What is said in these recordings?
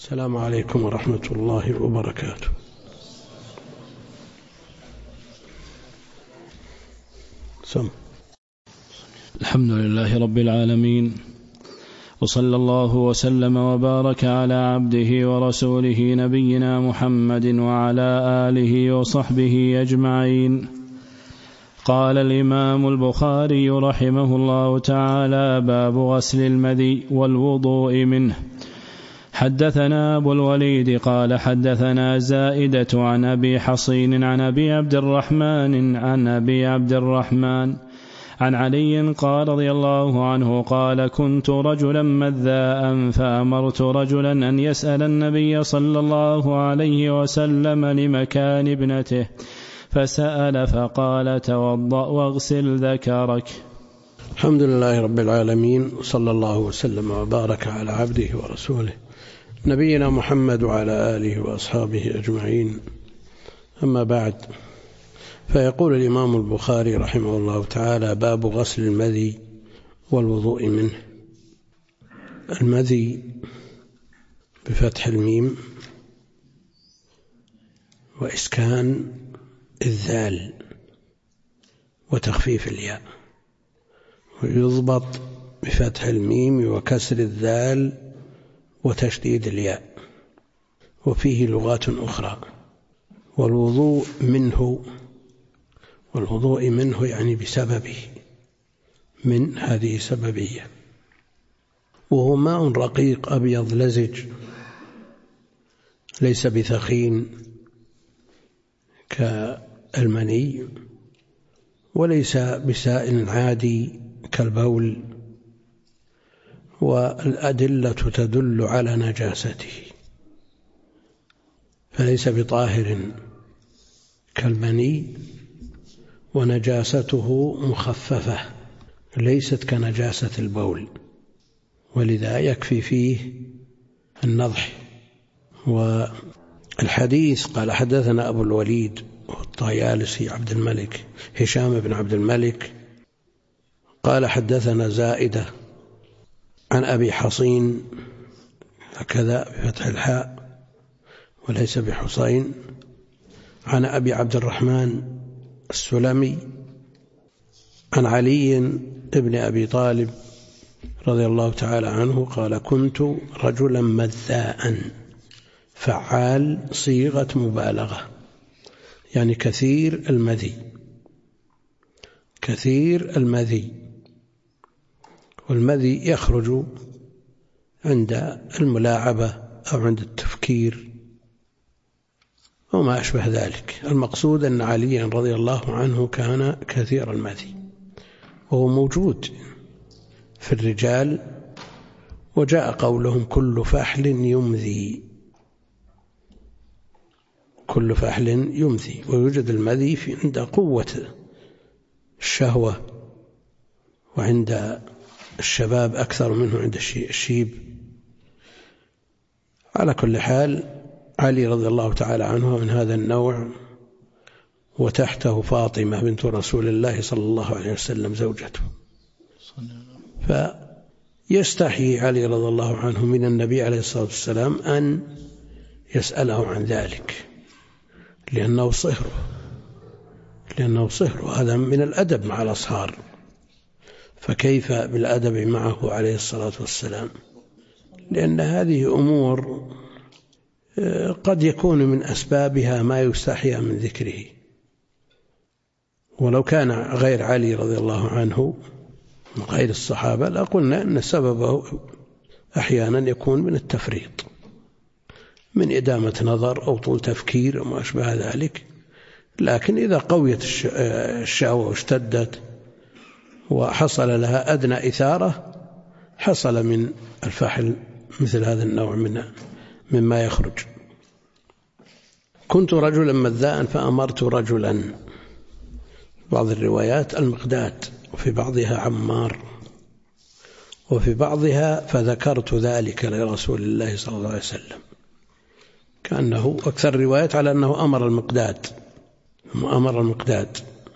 السلام عليكم ورحمة الله وبركاته. الحمد لله رب العالمين، وصلى الله وسلم وبارك على عبده ورسوله نبينا محمد وعلى آله وصحبه أجمعين. قال الإمام البخاري رحمه الله تعالى: باب غسل المذي والوضوء منه. حدثنا أبو الوليد قال حدثنا زائدة عن أبي حصين عن أبي عبد الرحمن عن علي قال رضي الله عنه قال: كنت رجلا مذاء فأمرت رجلا أن يسأل النبي صلى الله عليه وسلم لمكان ابنته، فسأل فقال: توضأ واغسل ذكرك. الحمد لله رب العالمين، صلى الله وسلم وبارك على عبده ورسوله نبينا محمد وعلى آله وأصحابه أجمعين. أما بعد، فيقول الإمام البخاري رحمه الله تعالى: باب غسل المذي والوضوء منه. المذي بفتح الميم وإسكان الذال وتخفيف الياء، ويضبط بفتح الميم وكسر الذال وتشديد الياء، وفيه لغات أخرى. والوضوء منه يعني بسببه، من هذه سببية، وهو ماء رقيق أبيض لزج، ليس بثخين كالمني، وليس بسائل عادي كالبول، والأدلة تدل على نجاسته، فليس بطاهر كالمني، ونجاسته مخففة ليست كنجاسة البول، ولذا يكفي فيه النضح. والحديث قال: حدثنا أبو الوليد الطيالسي عبد الملك هشام بن عبد الملك قال: حدثنا زائدة عن أبي حصين، هكذا بفتح الحاء وليس بحصين، عن أبي عبد الرحمن السلمي عن علي ابن أبي طالب رضي الله تعالى عنه قال: كنت رجلا مذاء. فعال صيغة مبالغة، يعني كثير المذي، والمذي يخرج عند الملاعبة أو عند التفكير وما أشبه ذلك. المقصود أن علي رضي الله عنه كان كثير المذي، وهو موجود في الرجال، وجاء قولهم: كل فحل يمذي، ويوجد المذي عند قوة الشهوة، وعند الشباب أكثر منه عند الشيب. على كل حال، علي رضي الله تعالى عنه من هذا النوع، وتحته فاطمة بنت رسول الله صلى الله عليه وسلم زوجته، فيستحي علي رضي الله عنه من النبي عليه الصلاة والسلام أن يسأله عن ذلك، لأنه صهر، وهذا من الأدب مع الأصهار، فكيف بالأدب معه عليه الصلاة والسلام؟ لأن هذه أمور قد يكون من أسبابها ما يستحيا من ذكره، ولو كان غير علي رضي الله عنه من غير الصحابة لقلنا أن سببه أحيانا يكون من التفريط، من إدامة نظر أو طول تفكير وما أشبه ذلك. لكن إذا قويت الشهوة واشتدت وحصل لها أدنى إثارة، حصل من الفحل مثل هذا النوع مما يخرج. كنت رجلا مذاء فأمرت رجلا، بعض الروايات المقداد، وفي بعضها عمار، وفي بعضها فذكرت ذلك لرسول الله صلى الله عليه وسلم، كأنه أكثر الروايات على أنه أمر المقداد،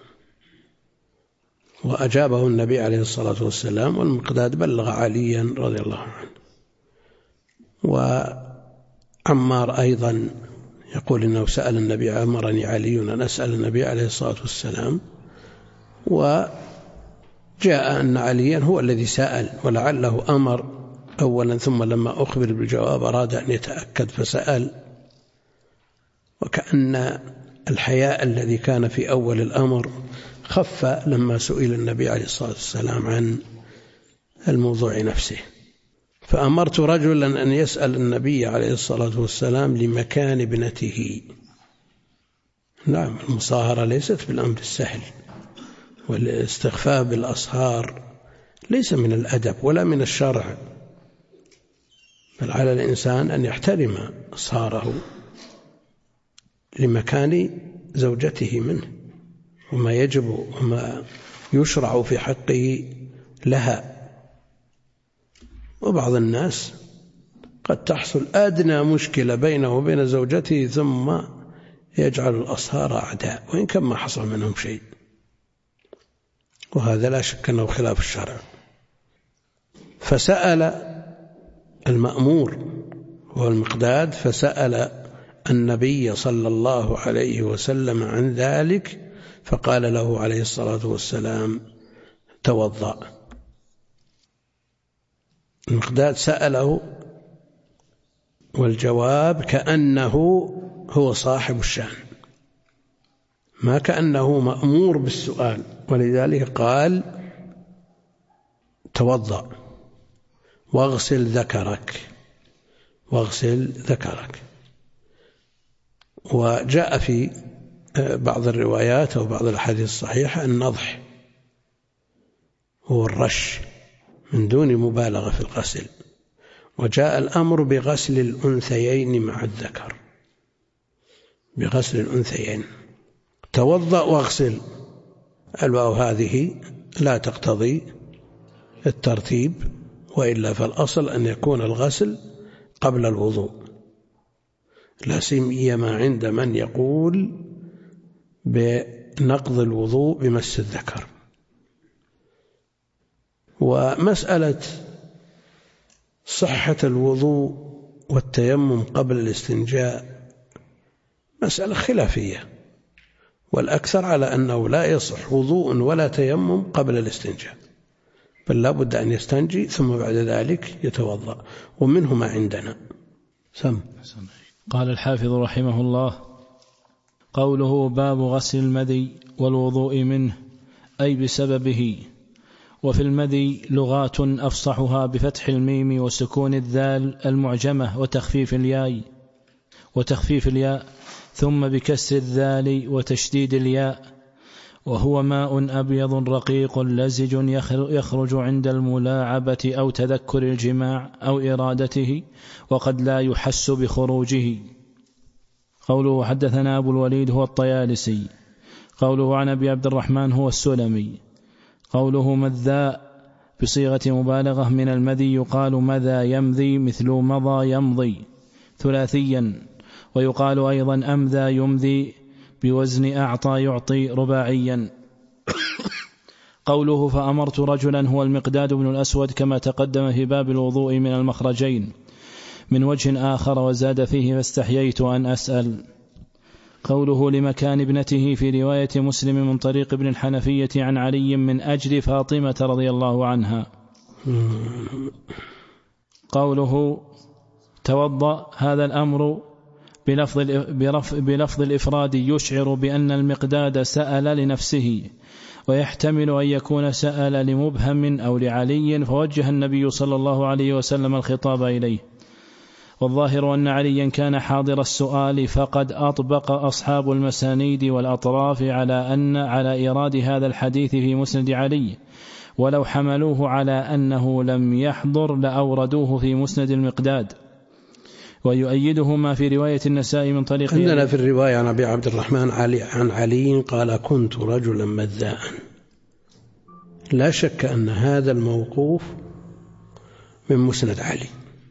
وأجابه النبي عليه الصلاة والسلام، والمقداد بلغ عليا رضي الله عنه. عمار أيضا يقول إنه سأل النبي، أمرني علي أن أسأل النبي عليه الصلاة والسلام، وجاء أن عليا هو الذي سأل، ولعله أمر أولا ثم لما أخبر بالجواب أراد أن يتأكد فسأل. وكأن الحياء الذي كان في أول الأمر خف لما سئل النبي عليه الصلاة والسلام عن الموضوع نفسه. فأمرت رجلا أن يسأل النبي عليه الصلاة والسلام لمكان ابنته. نعم، المصاهرة ليست بالأمر السهل، والاستخفاف بالأصهار ليس من الأدب ولا من الشرع، بل على الإنسان أن يحترم أصهاره لمكان زوجته منه وما يجب وما يشرع في حقه لها. وبعض الناس قد تحصل أدنى مشكلة بينه وبين زوجته ثم يجعل الأصهار أعداء وإن كان ما حصل منهم شيء، وهذا لا شك أنه خلاف الشرع. فسأل المأمور وهو المقداد، فسأل النبي صلى الله عليه وسلم عن ذلك، فقال له عليه الصلاة والسلام توضأ. المقداد سأله والجواب كأنه هو صاحب الشأن، ما كأنه مأمور بالسؤال، ولذلك قال توضأ واغسل ذكرك، واغسل ذكرك. وجاء في بعض الروايات أو بعض الأحاديث الصحيحة النضح هو الرش من دون مبالغة في الغسل، وجاء الأمر بغسل الأنثيين مع الذكر، بغسل الأنثيين. توضأ واغسل، الواو هذه لا تقتضي الترتيب، وإلا فالأصل أن يكون الغسل قبل الوضوء، لا سيما عند من يقول بنقض الوضوء بمس الذكر. ومسألة صحة الوضوء والتيمم قبل الاستنجاء مسألة خلافية، والأكثر على أنه لا يصح وضوء ولا تيمم قبل الاستنجاء، بل لا بد أن يستنجي ثم بعد ذلك يتوضأ، ومنه ما عندنا. قال الحافظ رحمه الله: قوله باب غسل المذي والوضوء منه أي بسببه. وفي المذي لغات أفصحها بفتح الميم وسكون الذال المعجمة وتخفيف الياء ثم بكسر الذال وتشديد الياء، وهو ماء أبيض رقيق لزج يخرج عند الملاعبة أو تذكر الجماع أو إرادته، وقد لا يحس بخروجه. قوله حدثنا أبو الوليد هو الطيالسي. قوله عن أبي عبد الرحمن هو السلمي. قوله مذاء بصيغة مبالغة من المذي يقال مذى يمذي مثل مضى يمضي ثلاثيا، ويقال أيضا أمذى يمذي بوزن أعطى يعطي رباعيا. قوله فأمرت رجلا هو المقداد بن الأسود كما تقدم في باب الوضوء من المخرجين من وجه آخر، وزاد فيه فاستحييت أن أسأل. قوله لمكان ابنته في رواية مسلم من طريق ابن الحنفية عن علي من أجل فاطمة رضي الله عنها. قوله توضأ هذا الأمر بلفظ الإفراد يشعر بأن المقداد سأل لنفسه، ويحتمل أن يكون سأل لمبهم أو لعلي، فوجه النبي صلى الله عليه وسلم الخطاب إليه. والظاهر أن عليا كان حاضر السؤال، فقد أطبق أصحاب المسانيد والأطراف على إيراد هذا الحديث في مسند علي، ولو حملوه على أنه لم يحضر لأوردوه في مسند المقداد. ويؤيده ما في رواية النسائي من طريق عندنا في الرواية عن أبي عبد الرحمن عن علي قال كنت رجلا مذاء. لا شك أن هذا الموقوف من مسند علي،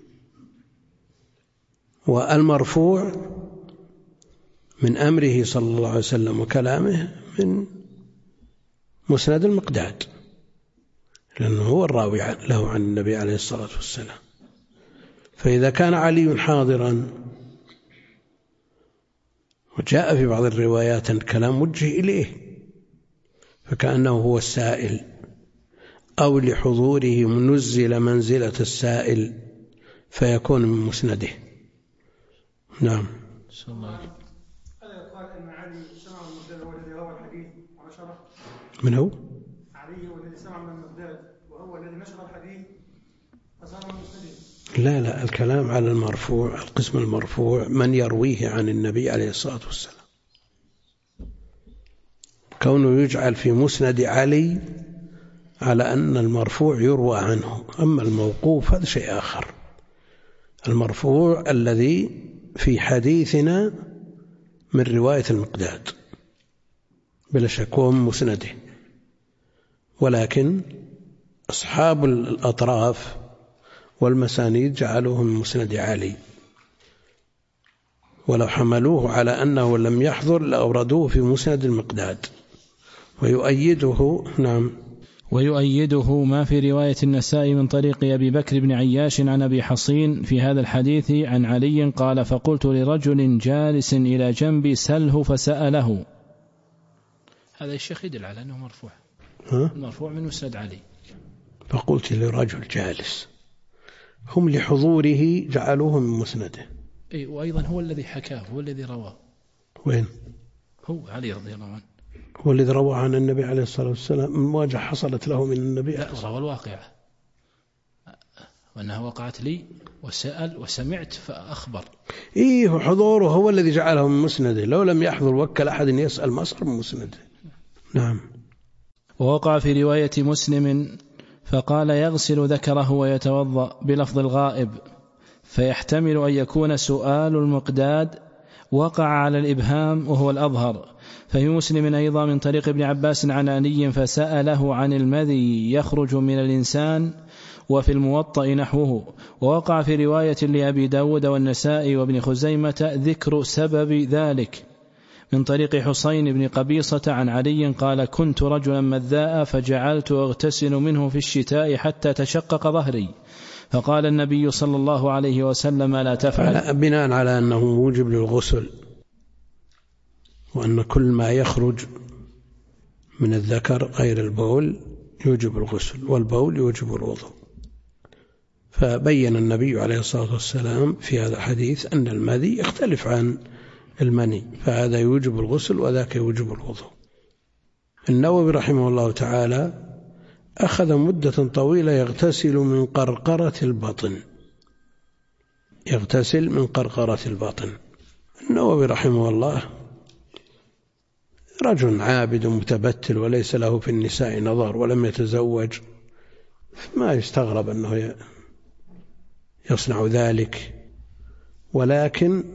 والمرفوع من أمره صلى الله عليه وسلم وكلامه من مسند المقداد، لأنه هو الراوي له عن النبي عليه الصلاة والسلام. فإذا كان علي حاضرا وجاء في بعض الروايات أن الكلام وجه إليه فكأنه هو السائل، أو لحضوره منزل منزلة السائل فيكون من مسنده. نعم. من هو؟ علي هو الذي سمع من المقداد وهو الذي نشر الحديث فصار من مسنده. لا الكلام على المرفوع، القسم المرفوع من يرويه عن النبي عليه الصلاة والسلام، كونه يجعل في مسند علي على أن المرفوع يروى عنه. أما الموقوف هذا شيء آخر. المرفوع الذي في حديثنا من رواية المقداد بلا شك هو من مسنده، ولكن أصحاب الأطراف والمسانيد جعلوه من مسند علي، ولو حملوه على أنه لم يحضر لأوردوه في مسند المقداد. ويؤيده نعم، ويؤيده ما في رواية النسائي من طريق أبي بكر بن عياش عن أبي حصين في هذا الحديث عن علي قال: فقلت لرجل جالس إلى جنبي سله فسأله. هذا الشيخ يدل على أنه مرفوع، المرفوع من مسند علي. فقلت لرجل جالس، هم لحضوره جعلوه من مسنده. وأيضا هو الذي حكاه، هو الذي رواه. وين؟ هو علي رضي الله عنه، هو الذي روى عن النبي عليه الصلاة والسلام من مواجهة حصلت له من النبي. لا، روى الواقعة وأنها وقعت لي وسأل وسمعت فأخبر. حضوره هو الذي جعله من مسنده، لو لم يحضر وكل أحد يسأل ما صار من مسنده. نعم. ووقع في رواية مسلم فقال: يغسل ذكره ويتوضأ بلفظ الغائب، فيحتمل أن يكون سؤال المقداد وقع على الإبهام وهو الأظهر. ففي مسلم أيضا من طريق ابن عباس عن علي فسأله عن المذي يخرج من الإنسان، وفي الموطأ نحوه. ووقع في رواية لأبي داود والنسائي وابن خزيمة ذكر سبب ذلك من طريق حسين بن قبيصة عن علي قال: كنت رجلا مذاء فجعلت أغتسل منه في الشتاء حتى تشقق ظهري، فقال النبي صلى الله عليه وسلم: لا تفعل. بناء على أنه موجب للغسل، وأن كل ما يخرج من الذكر غير البول يوجب الغسل، والبول يوجب الوضوء. فبين النبي عليه الصلاة والسلام في هذا الحديث أن المذي يختلف عن المني، فهذا يوجب الغسل وذاك يوجب الوضوء. النووي رحمه الله تعالى أخذ مدة طويلة يغتسل من قرقرة البطن، يغتسل من قرقرة البطن. النووي رحمه الله رجل عابد متبتل وليس له في النساء نظر ولم يتزوج، ما يستغرب أنه يصنع ذلك، ولكن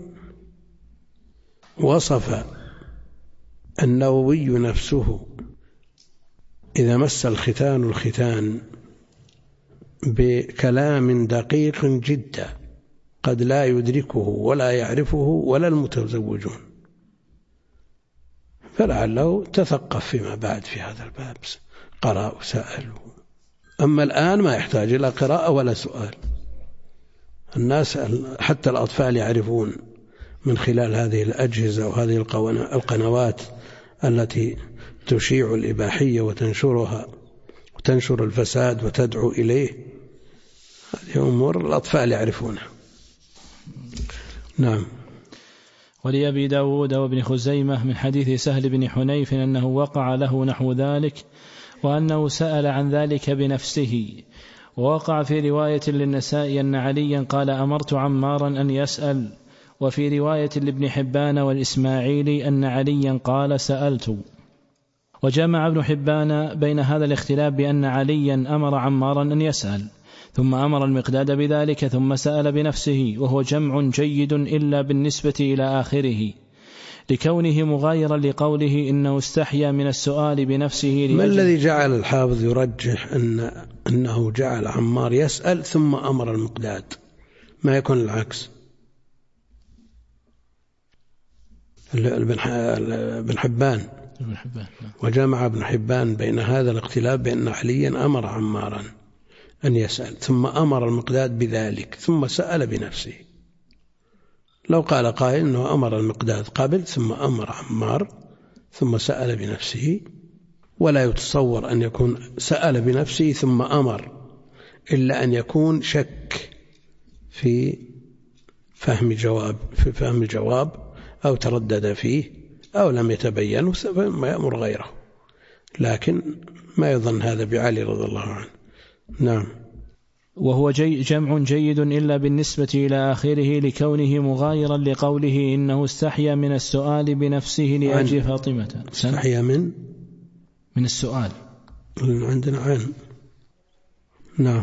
وصف النووي نفسه إذا مس الختان بكلام دقيق جدا قد لا يدركه ولا يعرفه ولا المتزوجون، فلعله تثقف فيما بعد في هذا الباب، قرأ وسأل. أما الآن ما يحتاج إلى قراءة ولا سؤال، الناس حتى الأطفال يعرفون من خلال هذه الأجهزة وهذه القنوات التي تشيع الإباحية وتنشرها وتنشر الفساد وتدعو إليه، هذه أمور الأطفال يعرفونها. نعم. ولأبي داود وابن خزيمة من حديث سهل بن حنيف أنه وقع له نحو ذلك وأنه سأل عن ذلك بنفسه. ووقع في رواية للنسائي أن عليا قال: أمرت عمارا أن يسأل. وفي رواية لابن حبان والإسماعيلي أن عليا قال: سألت. وجمع ابن حبان بين هذا الاختلاف بأن عليا أمر عمارا أن يسأل ثم أمر المقداد بذلك ثم سأل بنفسه، وهو جمع جيد إلا بالنسبة إلى آخره لكونه مغايرا لقوله إنه استحيا من السؤال بنفسه. ما الذي جعل الحافظ يرجح أنه جعل عمار يسأل ثم أمر المقداد؟ ما يكون العكس؟ ابن حبان وجمع ابن حبان بين هذا الاختلاف بأن عليا أمر عمارا أن يسأل ثم أمر المقداد بذلك ثم سأل بنفسه. لو قال قائل أنه أمر المقداد قبل ثم أمر عمار ثم سأل بنفسه، ولا يتصور أن يكون سأل بنفسه ثم أمر، إلا أن يكون شك في فهم جواب أو تردد فيه أو لم يتبين فما يأمر غيره، لكن ما يظن هذا بعلي رضي الله عنه. نعم. وهو جمع جيد إلا بالنسبة إلى آخره لكونه مغايرا لقوله إنه استحيا من السؤال بنفسه لأجل فاطمة. استحيا من السؤال عندنا عن. نعم.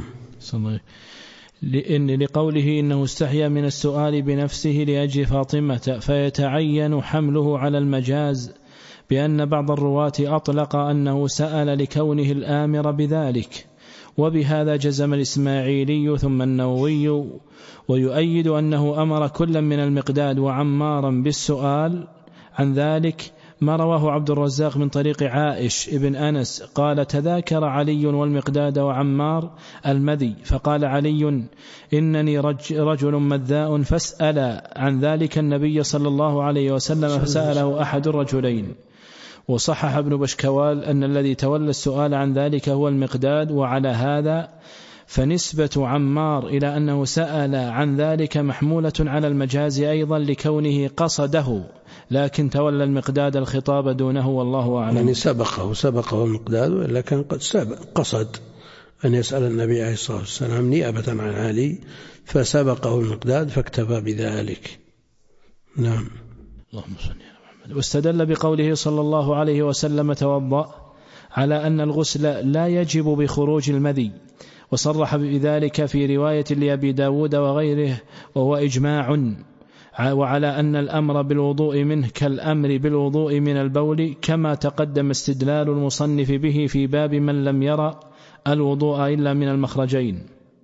لقوله إنه استحيا من السؤال بنفسه لأجل فاطمة، فيتعين حمله على المجاز بأن بعض الرواة أطلق أنه سأل لكونه الآمر بذلك، وبهذا جزم الإسماعيلي ثم النووي، ويؤيد أنه أمر كلا من المقداد وعمارا بالسؤال عن ذلك ما رواه عبد الرزاق من طريق عائش ابن أنس قال: تذاكر علي والمقداد وعمار المذي، فقال علي: إنني رجل مذاء، فاسأل عن ذلك النبي صلى الله عليه وسلم، فسأله أحد الرجلين. وصحح ابن بشكوال أن الذي تولى السؤال عن ذلك هو المقداد، وعلى هذا فنسبة عمار إلى أنه سأل عن ذلك محمولة على المجاز أيضا لكونه قصده، لكن تولى المقداد الخطاب دونه والله أعلم. يعني سبقه المقداد، لكن قد قصد أن يسأل النبي عليه الصلاة والسلام نيابة عن علي، فسبقه المقداد فاكتفى بذلك. نعم. اللهم صل على محمد. واستدل بقوله صلى الله عليه وسلم: توضأ، على أن الغسل لا يجب بخروج المذي، وصرح بذلك في رواية لأبي داود وغيره، وهو إجماع، وعلى أن الأمر بالوضوء منه كالأمر بالوضوء من البول، كما تقدم استدلال المصنف به في باب من لم يرى الوضوء إلا من المخرجين.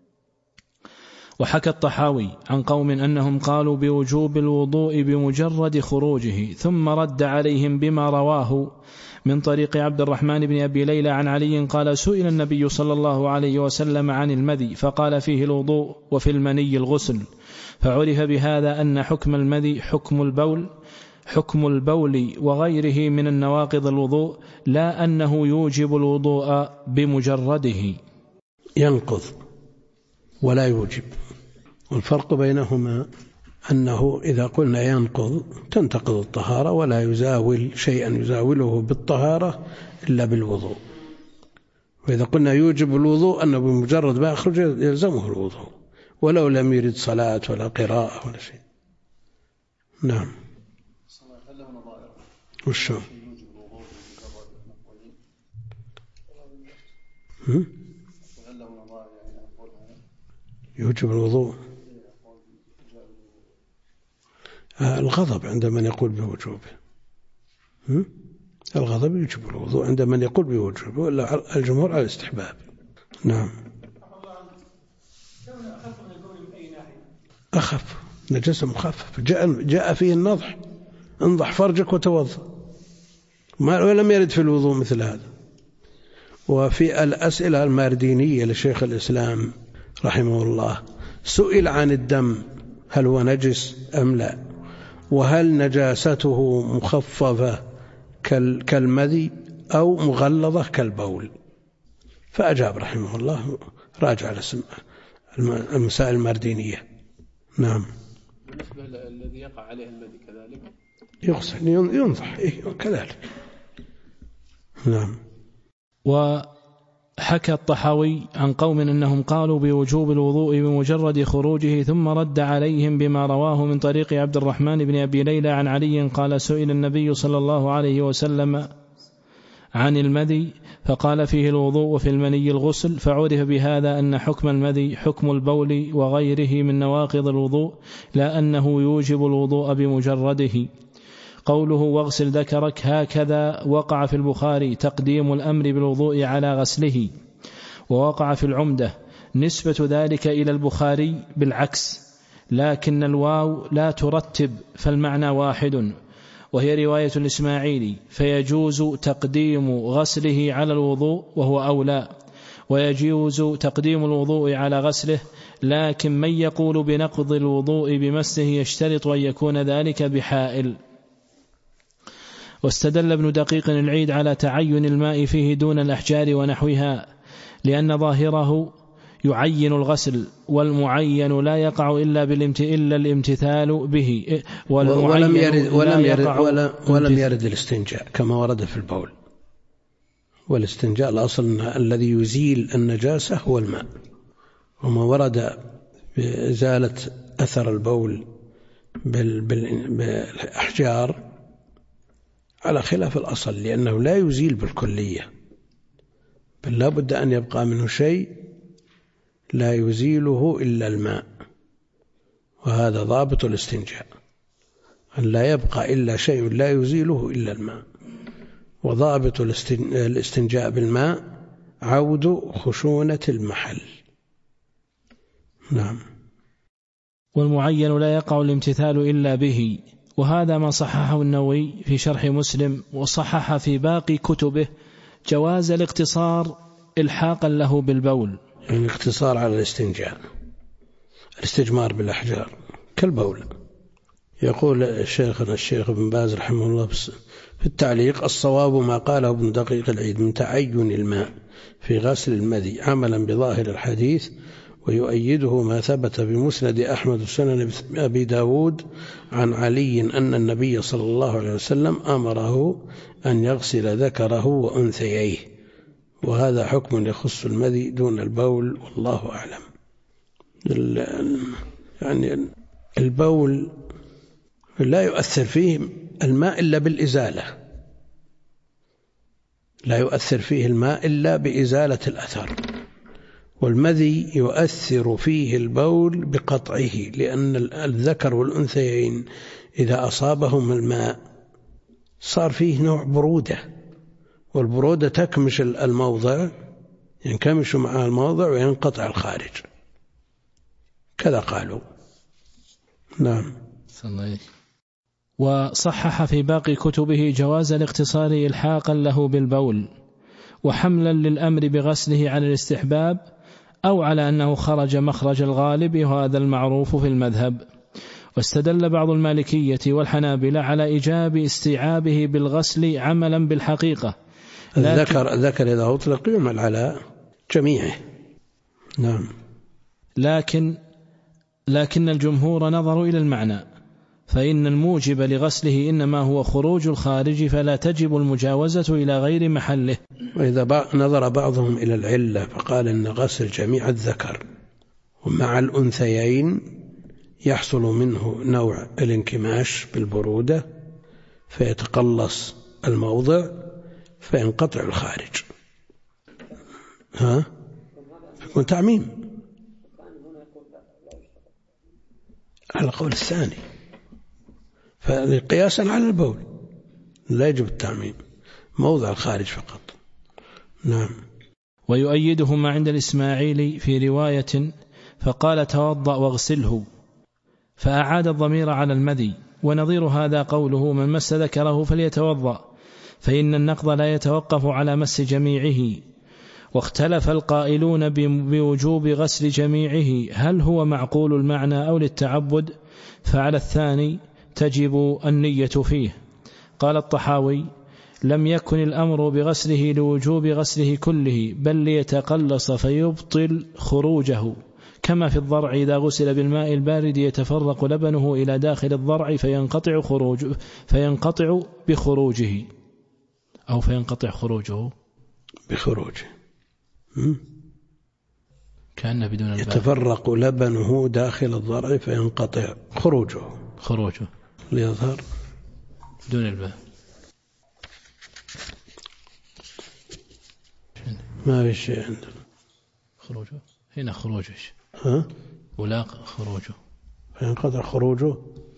وحكى الطحاوي عن قوم أنهم قالوا بوجوب الوضوء بمجرد خروجه، ثم رد عليهم بما رواه من طريق عبد الرحمن بن أبي ليلى عن علي قال: سئل النبي صلى الله عليه وسلم عن المذي فقال فيه الوضوء وفي المني الغسل، فعرف بهذا أن حكم المذي حكم البول وغيره من النواقض الوضوء، لا أنه يوجب الوضوء بمجرده. ينقض ولا يوجب، والفرق بينهما أنه إذا قلنا ينقض تنتقض الطهارة، ولا يزاول شيئا يزاوله بالطهارة إلا بالوضوء. وإذا قلنا يوجب الوضوء أنه بمجرد ما يخرج يلزمه الوضوء ولو لم يرد صلاة ولا قراءة ولا شيء. نعم. وشو يوجب الوضوء؟ الغضب عند من يقول بوجوبه، الغضب يوجب الوضوء عند من يقول بوجوبه، ولا الجمهور على الاستحباب. نعم. أخف، نجاسة مخفف، جاء فيه النضح، انضح فرجك وتوضأ، ولم يرد في الوضوء مثل هذا. وفي الأسئلة الماردينية لشيخ الإسلام رحمه الله سئل عن الدم هل هو نجس أم لا، وهل نجاسته مخففة كالمذي أو مغلظة كالبول، فأجاب رحمه الله راجع المسائل الماردينية. نعم. بالنسبة الذي يقع عليه المذي كذلك يغسل ينضح كذلك. نعم. وحكى الطحاوي عن قوم أنهم قالوا بوجوب الوضوء بمجرد خروجه، ثم رد عليهم بما رواه من طريق عبد الرحمن بن أبي ليلى عن علي قال: سئل النبي صلى الله عليه وسلم عن المذي فقال فيه الوضوء وفي المني الغسل، فعرف بهذا أن حكم المذي حكم البول وغيره من نواقض الوضوء، لا أنه يوجب الوضوء بمجرده. قوله واغسل ذكرك هكذا وقع في البخاري تقديم الأمر بالوضوء على غسله، ووقع في العمدة نسبة ذلك إلى البخاري بالعكس، لكن الواو لا ترتب فالمعنى واحد، وهي رواية الإسماعيلي، فيجوز تقديم غسله على الوضوء وهو أولى، ويجوز تقديم الوضوء على غسله لكن من يقول بنقض الوضوء بمسه يشترط أن يكون ذلك بحائل. واستدل ابن دقيق العيد على تعين الماء فيه دون الأحجار ونحوها لأن ظاهره يعين الغسل، والمعين لا يقع إلا الامتثال به، ولم يرد الاستنجاء كما ورد في البول. والاستنجاء الأصل الذي يزيل النجاسة هو الماء، وما ورد بإزالة أثر البول بالأحجار على خلاف الأصل، لأنه لا يزيل بالكلية، بل لا بد أن يبقى منه شيء لا يزيله إلا الماء، وهذا ضابط الاستنجاء، أن لا يبقى إلا شيء لا يزيله إلا الماء. وضابط الاستنجاء بالماء عود خشونة المحل. نعم. والمعين لا يقع الامتثال إلا به، وهذا ما صححه النووي في شرح مسلم، وصحح في باقي كتبه جواز الاقتصار إلحاقا له بالبول، يعني اقتصار على الاستنجاء، الاستجمار بالأحجار كالبول. يقول الشيخ ابن باز رحمه الله في التعليق: الصواب ما قاله ابن دقيق العيد من تعين الماء في غسل المذي عملا بظاهر الحديث، ويؤيده ما ثبت بمسند أحمد وسنن أبي داود عن علي أن النبي صلى الله عليه وسلم أمره أن يغسل ذكره وأنثييه، وهذا حكم يخص المذي دون البول، والله أعلم. يعني البول لا يؤثر فيه الماء إلا بالإزالة، لا يؤثر فيه الماء إلا بإزالة الأثر، والمذي يؤثر فيه البول بقطعه، لأن الذكر والأنثيين إذا أصابهم الماء صار فيه نوع برودة، والبرودة تكمش الموضع، ينكمش معها الموضع وينقطع الخارج، كذا قالوا. نعم. وصحح في باقي كتبه جواز الاقتصار إلحاقا له بالبول، وحملا للأمر بغسله على الاستحباب أو على أنه خرج مخرج الغالب، وهذا المعروف في المذهب. واستدل بعض المالكية والحنابلة على إيجاب استيعابه بالغسل عملا بالحقيقة. الذكر إذا أطلق يعمل على جميعه. نعم. لكن الجمهور نظروا إلى المعنى، فإن الموجب لغسله إنما هو خروج الخارج، فلا تجب المجاوزة إلى غير محله. وإذا نظر بعضهم إلى العلة فقال إن غسل جميع الذكر ومع الأنثيين يحصل منه نوع الانكماش بالبرودة، فيتقلص الموضع فينقطع الخارج، يكون تعميم على قول الثاني، فقياسا على البول لا يجب التعميم، موضع الخارج فقط. نعم. ويؤيده ما عند الإسماعيلي في رواية فقال توضأ واغسله، فأعاد الضمير على المذي. ونظير هذا قوله من مس ذكره فليتوضأ، فإن النقض لا يتوقف على مس جميعه. واختلف القائلون بوجوب غسل جميعه هل هو معقول المعنى أو للتعبد، فعلى الثاني تجب النية فيه. قال الطحاوي لم يكن الأمر بغسله لوجوب غسله كله، بل ليتقلص فيبطل خروجه، كما في الضرع إذا غسل بالماء البارد يتفرق لبنه إلى داخل الضرع فينقطع بخروجه أو فينقطع خروجه بخروجه، كأنه بدون الباء. يتفرق لبنه داخل الضرع فينقطع خروجه ليظهر بدون الباء. ما في شيء عندنا خروجه، هنا خروجه ولا خروجه فينقطع خروجه.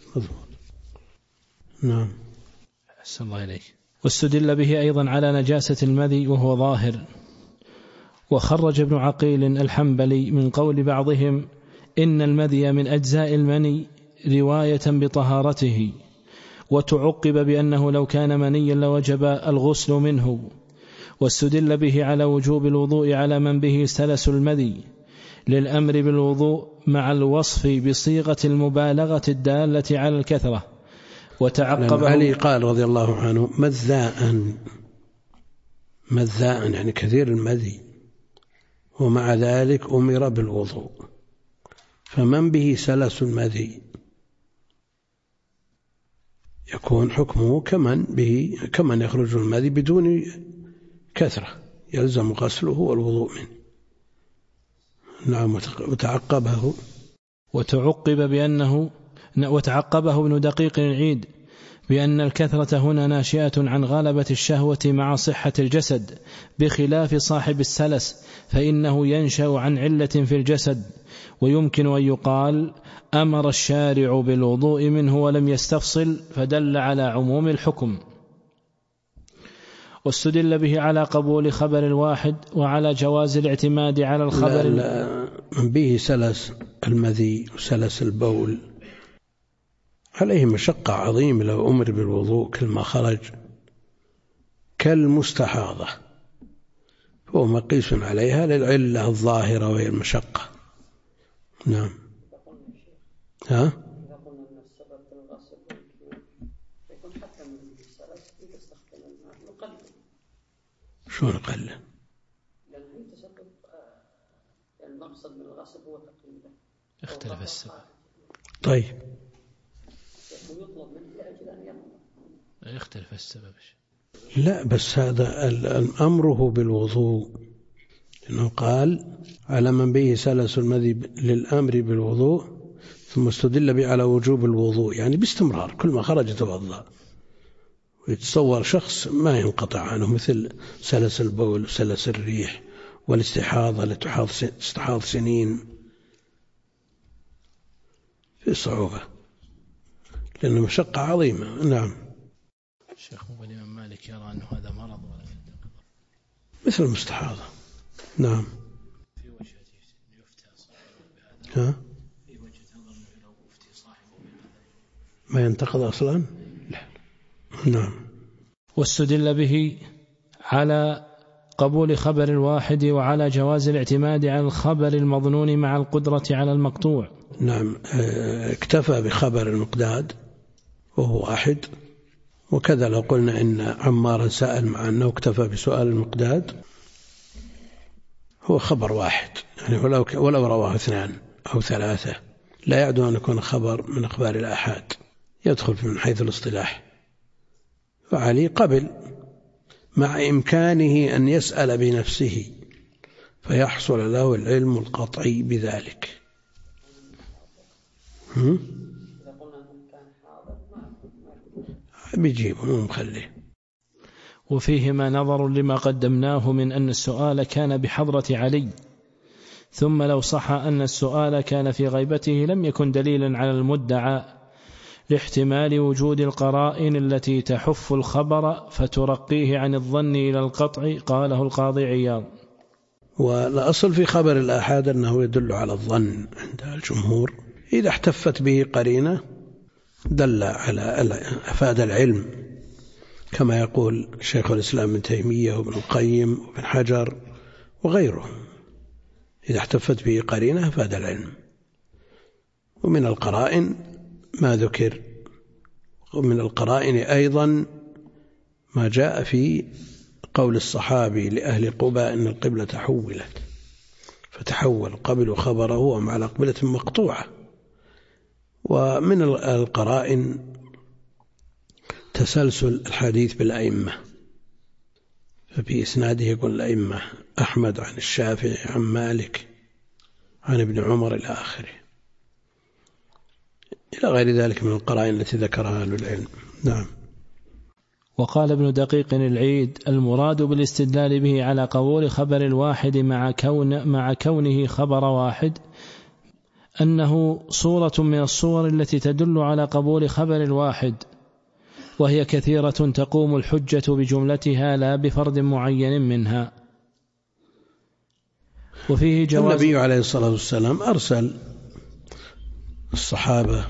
نعم. أحسن الله إليك. واستدل به أيضا على نجاسة المذي وهو ظاهر. وخرج ابن عقيل الحنبلي من قول بعضهم إن المذي من أجزاء المني رواية بطهارته، وتعقب بأنه لو كان منيا لوجب الغسل منه. واستدل به على وجوب الوضوء على من به سلس المذي، للأمر بالوضوء مع الوصف بصيغة المبالغة الدالة على الكثرة. وتعقبه علي قال رضي الله عنه مذاء يعني كثير المذي، ومع ذلك أمر بالوضوء، فمن به سلس المذي يكون حكمه كمن يخرج المذي بدون كثرة يلزم غسله والوضوء منه. نعم. وتعقبه ابن دقيق العيد بأن الكثرة هنا ناشئة عن غلبة الشهوة مع صحة الجسد، بخلاف صاحب السلس فإنه ينشأ عن علة في الجسد. ويمكن أن يقال أمر الشارع بالوضوء منه ولم يستفصل، فدل على عموم الحكم. واستدل به على قبول خبر الواحد وعلى جواز الاعتماد على الخبر. من به سلس المذي وسلس البول عليه مشقة عظيمة لو أمر بالوضوء كلما خرج كالمستحاضة، فهو مقيس عليها للعلة الظاهرة وهي المشقة. نعم. ها؟ شو نقلل؟ المقصد من الغسل هو تقليله. اختلف السبب. طيب. ويطلب منه لأجل أن يمر. يختلف السبب. لا بس هذا أمره بالوضوء، إنه قال على من به سلس المذي للأمر بالوضوء، ثم استدل به على وجوب الوضوء، يعني باستمرار كل ما خرج يتوضأ. ويتصور شخص ما ينقطع عنه مثل سلس البول وسلس الريح والاستحاضة التي تستحاض سنين، في صعوبة لأنه مشقة عظيمة. نعم. الشيخ الإمام مالك يرى أنه هذا مرض ولا ينتقض مثل المستحاضة. نعم. في وجه يفتى صاحبه بهذا. في وجه نظر لو أفتي صاحبه بهذا ما ينتقض أصلا. لا. نعم. واستدل به على قبول خبر الواحد وعلى جواز الاعتماد على الخبر المظنون مع القدرة على المقطوع. نعم. اكتفى بخبر المقداد وهو واحد، وكذا لو قلنا إن عمارا سأل مع أنه اكتفى بسؤال المقداد، هو خبر واحد، يعني ولو رواه 2 أو 3 لا يعدو أن يكون خبر من أخبار الآحاد، يدخل من حيث الاصطلاح. فعلي قبل مع إمكانه أن يسأل بنفسه فيحصل له العلم القطعي بذلك. بيجيبه مو مخليه. وفيهما نظر لما قدمناه من أن السؤال كان بحضرة علي، ثم لو صح أن السؤال كان في غيبته لم يكن دليلا على المدعى، لاحتمال وجود القرائن التي تحف الخبر فترقيه عن الظن إلى القطع، قاله القاضي عياض. والأصل في خبر الآحاد أنه يدل على الظن عند الجمهور، إذا احتفت به قرينة دل على أفاد العلم، كما يقول شيخ الإسلام ابن تيمية وابن القيم وابن حجر وغيرهم، إذا احتفت به قرينة أفاد العلم. ومن القرائن ما ذكر، ومن القرائن أيضا ما جاء في قول الصحابي لأهل قباء إن القبلة حولت فتحول قبلوا خبره وهم على قبلة مقطوعة. ومن القرائن تسلسل الحديث بالأئمة، ففي إسناده يقول الأئمة أحمد عن الشافعي عن مالك عن ابن عمر إلى آخره، إلى غير ذلك من القرائن التي ذكرها أهل العلم. نعم. وقال ابن دقيق العيد المراد بالاستدلال به على قبول خبر الواحد مع كونه خبر واحد أنه صورة من الصور التي تدل على قبول خبر الواحد، وهي كثيرة تقوم الحجة بجملتها لا بفرد معين منها. وفيه جواز النبي عليه الصلاة والسلام أرسل الصحابة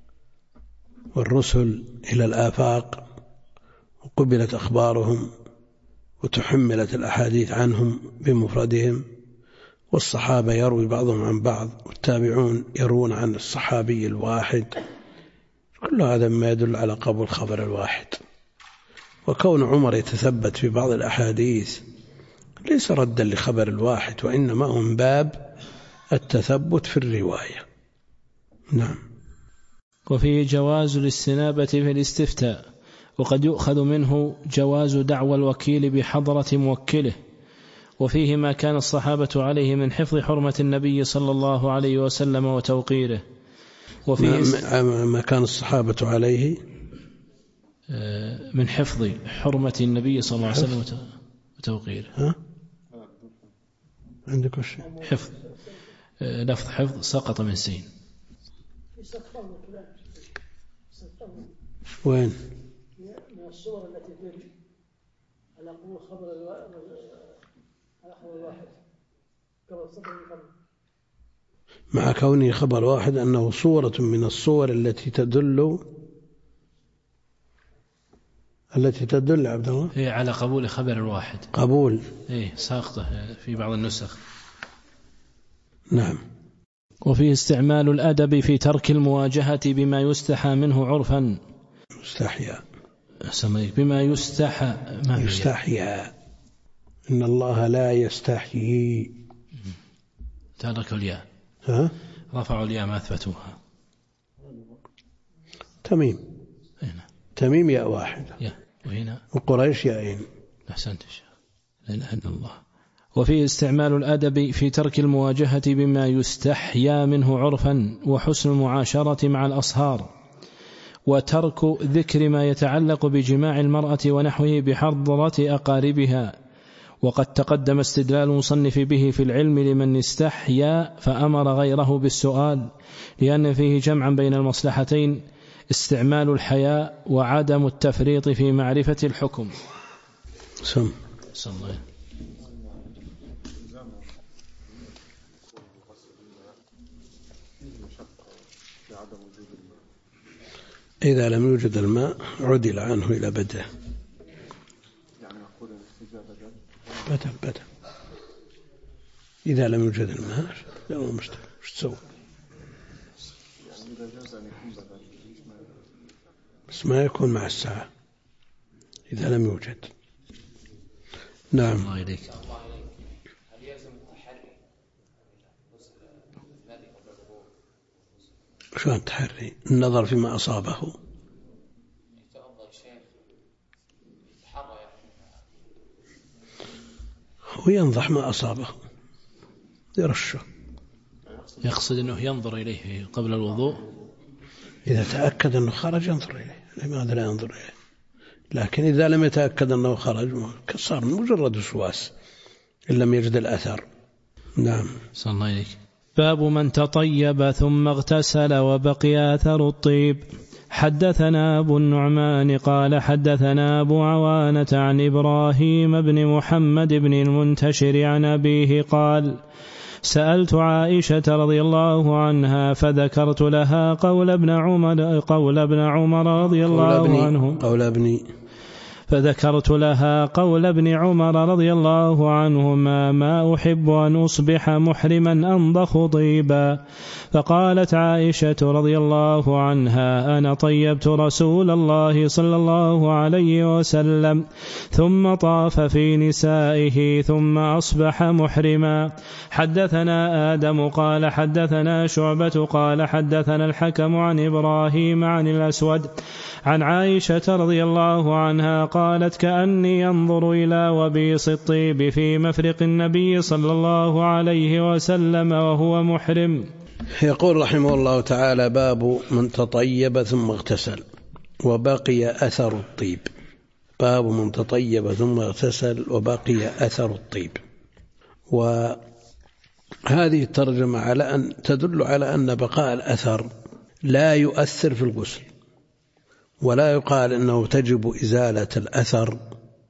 والرسل إلى الآفاق وقبلت أخبارهم وتحملت الأحاديث عنهم بمفردهم، والصحابة يروي بعضهم عن بعض، والتابعون يروون عن الصحابي الواحد، كل هذا ما يدل على قبول خبر الواحد. وكون عمر يتثبت في بعض الأحاديث ليس ردا لخبر الواحد، وإنما هو من باب التثبت في الرواية. نعم. وفيه جواز الاستنابة في الاستفتاء، وقد يؤخذ منه جواز دعوى الوكيل بحضرة موكله، وفيه ما كان الصحابة عليه من حفظ حرمة النبي صلى الله عليه وسلم وتوقيره. وفيه ما كان الصحابة عليه من حفظ حرمة النبي صلى الله عليه وسلم وتوقيره. ها؟ عندك وش؟ حفظ، لفظ حفظ سقط من سين. وين؟ من الصور التي تدل على قبول خبر الواحد مع كونه خبر واحد أنه صورة من الصور التي تدل عبد الله هي على قبول خبر الواحد. قبول ساقطة في بعض النسخ. نعم. وفيه استعمال الأدب في ترك المواجهة بما يستحى منه عرفا. مستحيا بما يستحى ما يستحيا. إن الله لا يستحيي. تركوا الياء. ها؟ رفعوا الياء ما أثبتوها. تميم. هنا. تميم ياء واحدة. وهنا. وقريش ياءين. أحسنت يا شيخ. لا إله إلا الله. وفيه استعمال الأدب في ترك المواجهة بما يستحيا منه عرفا، وحسن المعاشرة مع الأصهار، وترك ذكر ما يتعلق بجماع المرأة ونحوه بحضرة أقاربها. وقد تقدم استدلال المصنف به في العلم لمن استحيا فأمر غيره بالسؤال، لأن فيه جمعا بين المصلحتين: استعمال الحياء وعدم التفريط في معرفة الحكم. إذا لم يوجد الماء عدل عنه إلى بدء. بدء إذا لم يوجد الماء لا مشتغل. وش تسوي؟ بس ما يكون مع الساعة إذا لم يوجد. نعم. الله إليك. شلون تحري؟ النظر فيما أصابه. وينضح ما أصابه يرشه. يقصد أنه ينظر إليه قبل الوضوء. إذا تأكد أنه خرج ينظر إليه. لماذا لا ينظر إليه؟ لكن إذا لم يتأكد أنه خرج صار مجرد وسواس إن لم يجد الأثر. نعم. صلى الله عليك. باب من تطيب ثم اغتسل وبقي أثر الطيب. حدثنا أبو النعمان قال حدثنا أبو عوانة عن إبراهيم بن محمد بن المنتشر عن أبيه قال: سألت عائشة رضي الله عنها فذكرت لها قول ابن عمر رضي الله عنه فذكرت لها قول ابن عمر رضي الله عنهما: ما أحب أن أصبح محرما أنضخ طيبا. فقالت عائشة رضي الله عنها: أنا طيبت رسول الله صلى الله عليه وسلم ثم طاف في نسائه ثم أصبح محرما. حدثنا آدم قال حدثنا شعبة قال حدثنا الحكم عن إبراهيم عن الأسود عن عائشة رضي الله عنها قالت: كأني أنظر إلى وبيص الطيب في مفرق النبي صلى الله عليه وسلم وهو محرم. يقول رحمه الله تعالى: باب من تطيب ثم اغتسل وبقي أثر الطيب. باب من تطيب ثم اغتسل وبقي أثر الطيب. وهذه الترجمة على أن تدل على أن بقاء الأثر لا يؤثر في الغسل، ولا يقال إنه تجب إزالة الأثر،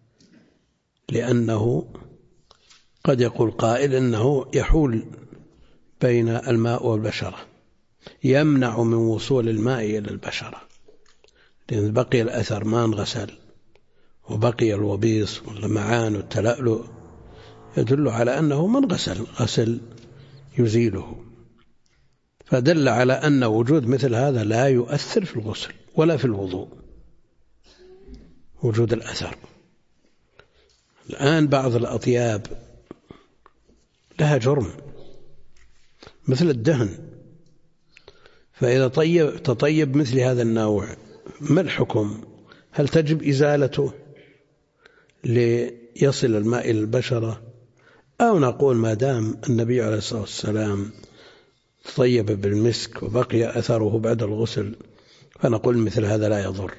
لأنه قد يقول قائل إنه يحول بين الماء والبشرة، يمنع من وصول الماء إلى البشرة، لأن بقي الأثر ما انغسل وبقي الوبيص واللمعان والتلألؤ يدل على أنه من غسل يزيله، فدل على أن وجود مثل هذا لا يؤثر في الغسل ولا في الوضوء، وجود الأثر. الآن بعض الأطياب لها جرم مثل الدهن، فإذا تطيب مثل هذا النوع ما الحكم؟ هل تجب إزالته ليصل الماء إلى البشرة، أو نقول ما دام النبي عليه الصلاة والسلام تطيب بالمسك وبقي أثره بعد الغسل فنقول مثل هذا لا يضر؟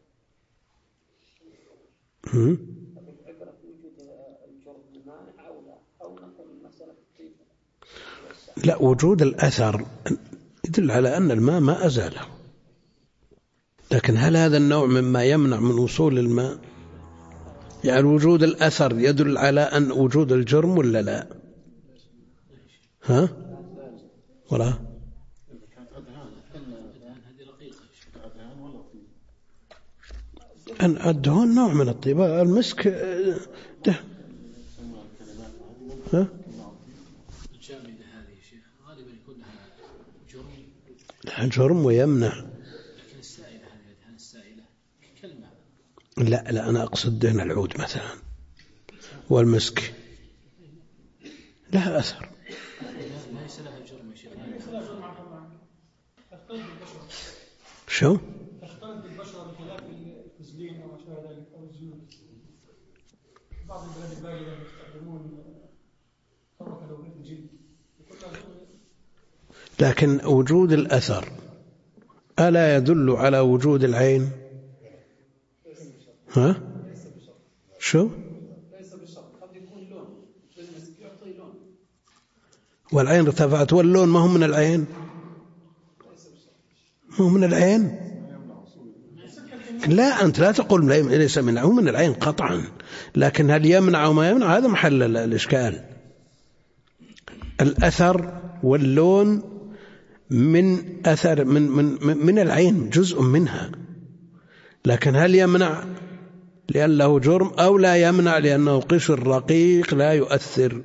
لا، وجود الأثر يدل على أن الماء ما أزاله، لكن هل هذا النوع مما يمنع من وصول الماء؟ يعني وجود الأثر يدل على أن وجود الجرم ولا لا؟ ها؟ ولا؟ أن الدهون نوع من الطيب، المسك ده. ها؟ الجرم ويمنع. لا أنا أقصد دهن العود مثلا والمسك لها أثر. شو؟ تختلط بالبشرة بخلاف الفازلين أو ما شابه ذلك أو الزيوت. بعض البلاد الباردة يستخدمون طبقة لونية الجلد. لكن وجود الأثر ألا يدل على وجود العين؟ ها؟ شو؟ ليس بالشرط، قد يكون لون بالمسك يعطي لون. والعين ارتفعت واللون ما هو من العين؟ ما هو من العين؟ لا، أنت لا تقول ليس منه، من العين قطعا، لكن هل يمنع وما يمنع هذا محل الإشكال. الأثر واللون من أثر من العين، جزء منها، لكن هل يمنع لأنه جرم أو لا يمنع لأنه قشر رقيق لا يؤثر؟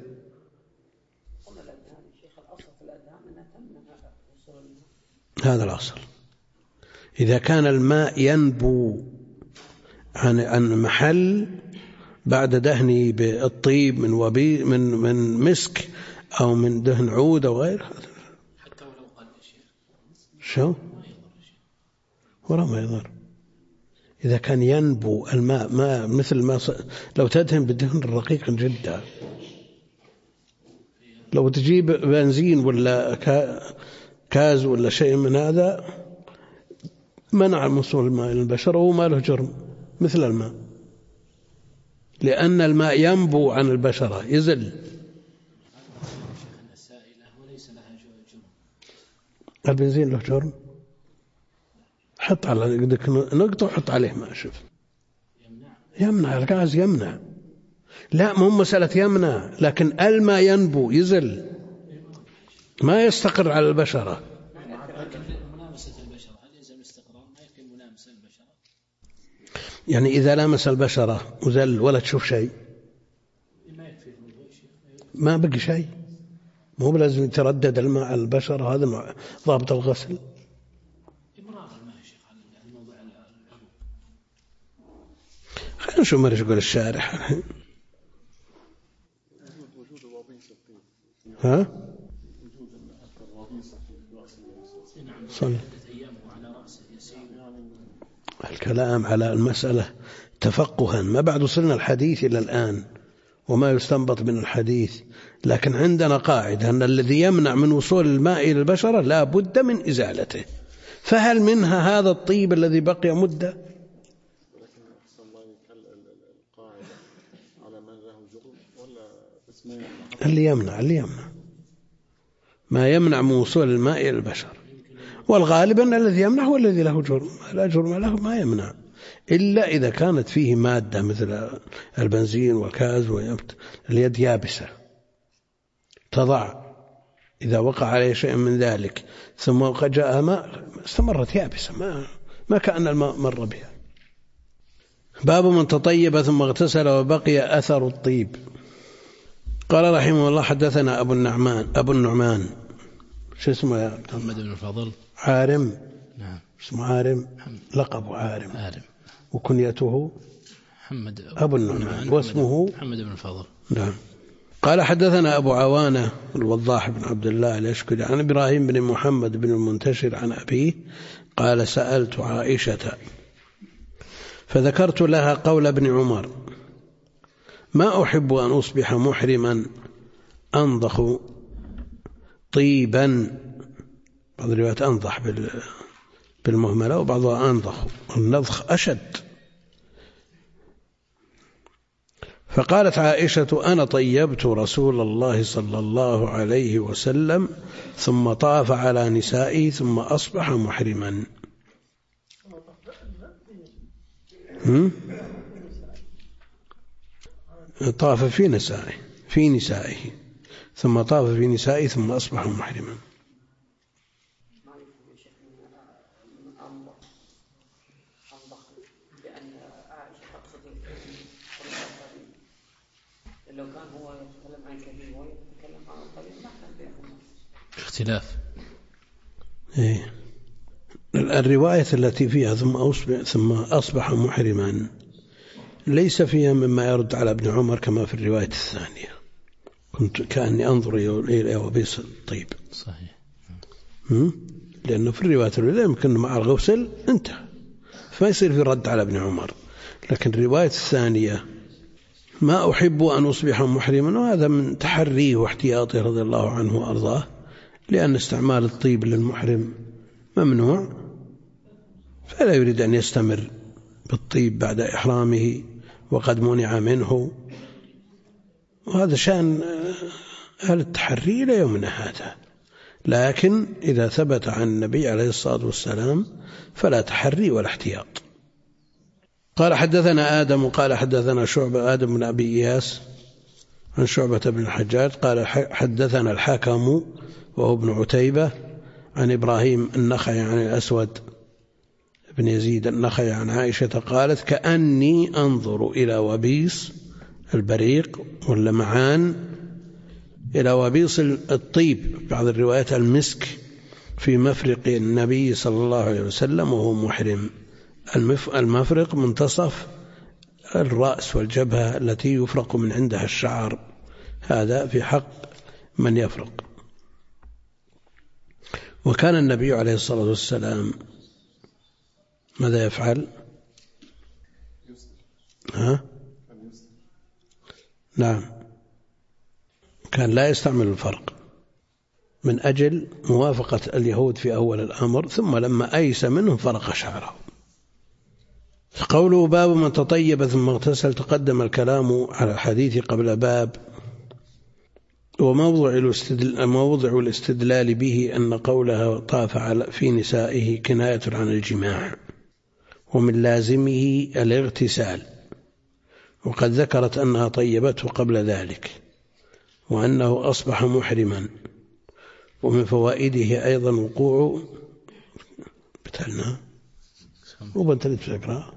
هذا الأصل. إذا كان الماء ينبو عن محل بعد دهنه بالطيب من مسك أو من دهن عود أو غيره، حتى ولو قل شيخ شو؟ ولا ما يضر. إذا كان ينبو الماء ما مثل ما لو تدهن بالدهن الرقيق جدا، لو تجيب بنزين ولا كاز ولا شيء من هذا منع وصول الماء إلى البشرة وما له جرم مثل الماء، لأن الماء ينبو عن البشرة يزل. البنزين له جرم، حط على يدك نقطة وحط عليه ماء، شوف يمنع. الغاز يمنع، لا مو مسألة يمنع، لكن الماء ينبو يزل ما يستقر على البشرة. يعني إذا لامس البشرة وزل ولا تشوف شيء ما بقي شيء، مو لازم يتردد الماء على البشرة، هذا ضابط الغسل. خلينا نشوف ما يقول الشارح. ها؟ صل. الكلام على المسألة تفقها، ما بعد وصلنا الحديث إلى الآن وما يستنبط من الحديث، لكن عندنا قاعدة أن الذي يمنع من وصول الماء إلى البشرة لا بد من إزالته، فهل منها هذا الطيب الذي بقي مدة؟ اللي يمنع ما يمنع من وصول الماء إلى البشر، والغالب أن الذي يمنع هو الذي له جرم، لا جرم له ما يمنع، إلا إذا كانت فيه مادة مثل البنزين والكاز اليد يابسة تضع، إذا وقع عليه شيء من ذلك ثم قد جاء ماء استمرت يابسة ما كأن الماء مر بها. باب من تطيب ثم اغتسل وبقي أثر الطيب. قال رحمه الله حدثنا أبو النعمان شو اسمه يا محمد بن الفضل عارم. نعم اسمه عارم، لقب عارم، عارم، وكنيته محمد أبو النعمان، واسمه محمد بن الفضل. نعم. قال حدثنا أبو عوانة الوضاح بن عبد الله الأشكري عن إبراهيم بن محمد بن المنتشر عن أبيه قال سألت عائشة فذكرت لها قول ابن عمر ما أحب أن أصبح محرما أنضخ طيبا، بعض الروايات أنضح بالمهملة وبعضها أنضخ، النضخ أشد. فقالت عائشة أنا طيبت رسول الله صلى الله عليه وسلم ثم طاف على نسائي ثم أصبح محرما. طاف في نسائه ثم طاف في نسائه ثم أصبح محرما. لو كان هو يتكلم عن كثير ويتكلم عن قليل ما كان بينهم اختلاف. الرواية التي فيها ثم أصبح محرما ليس فيها مما يرد على ابن عمر كما في الرواية الثانية، كنت كأني أنظر إلى وبيص الطيب. صحيح. لأنه في الرواية الأولى يمكن مع الغسل انتهى، فما يصير في رد على ابن عمر. لكن الرواية الثانية ما أحب أن أصبح محرما، وهذا من تحريه واحتياطه رضي الله عنه وأرضاه، لأن استعمال الطيب للمحرم ممنوع، فلا يريد أن يستمر بالطيب بعد إحرامه وقد منع منه، وهذا شأن أهل التحري إلى يومنا هذا. لكن إذا ثبت عن النبي عليه الصلاة والسلام فلا تحري ولا احتياط. قال حدثنا آدم قال حدثنا شعبة آدم بن أبي إياس عن شعبة بن الحجاج قال حدثنا الحكم وهو ابن عتيبة عن إبراهيم النخعي عن الأسود بن يزيد النخعي عن عائشة قالت كأني أنظر إلى وبيص البريق واللمعان، إلى وبيص الطيب بعض الروايات المسك في مفرق النبي صلى الله عليه وسلم وهو محرم. المفرق منتصف الرأس والجبهة التي يفرق من عندها الشعر، هذا في حق من يفرق. وكان النبي عليه الصلاة والسلام ماذا يفعل؟ نعم، كان لا يستعمل الفرق من أجل موافقة اليهود في أول الأمر، ثم لما أيس منهم فرق شعره. قوله باب من تطيب ثم اغتسل تقدم الكلام على الحديث قبل باب. وموضع الاستدلال به أن قولها طاف في نسائه كناية عن الجماع، ومن لازمه الاغتسال، وقد ذكرت أنها طيبته قبل ذلك وأنه أصبح محرما. ومن فوائده أيضا وقوع بتلنا وبنتلت فكرة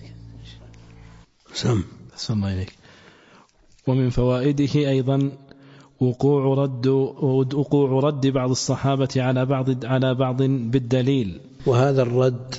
سم إليك. ومن فوائده أيضا وقوع رد بعض الصحابة على بعض بالدليل، وهذا الرد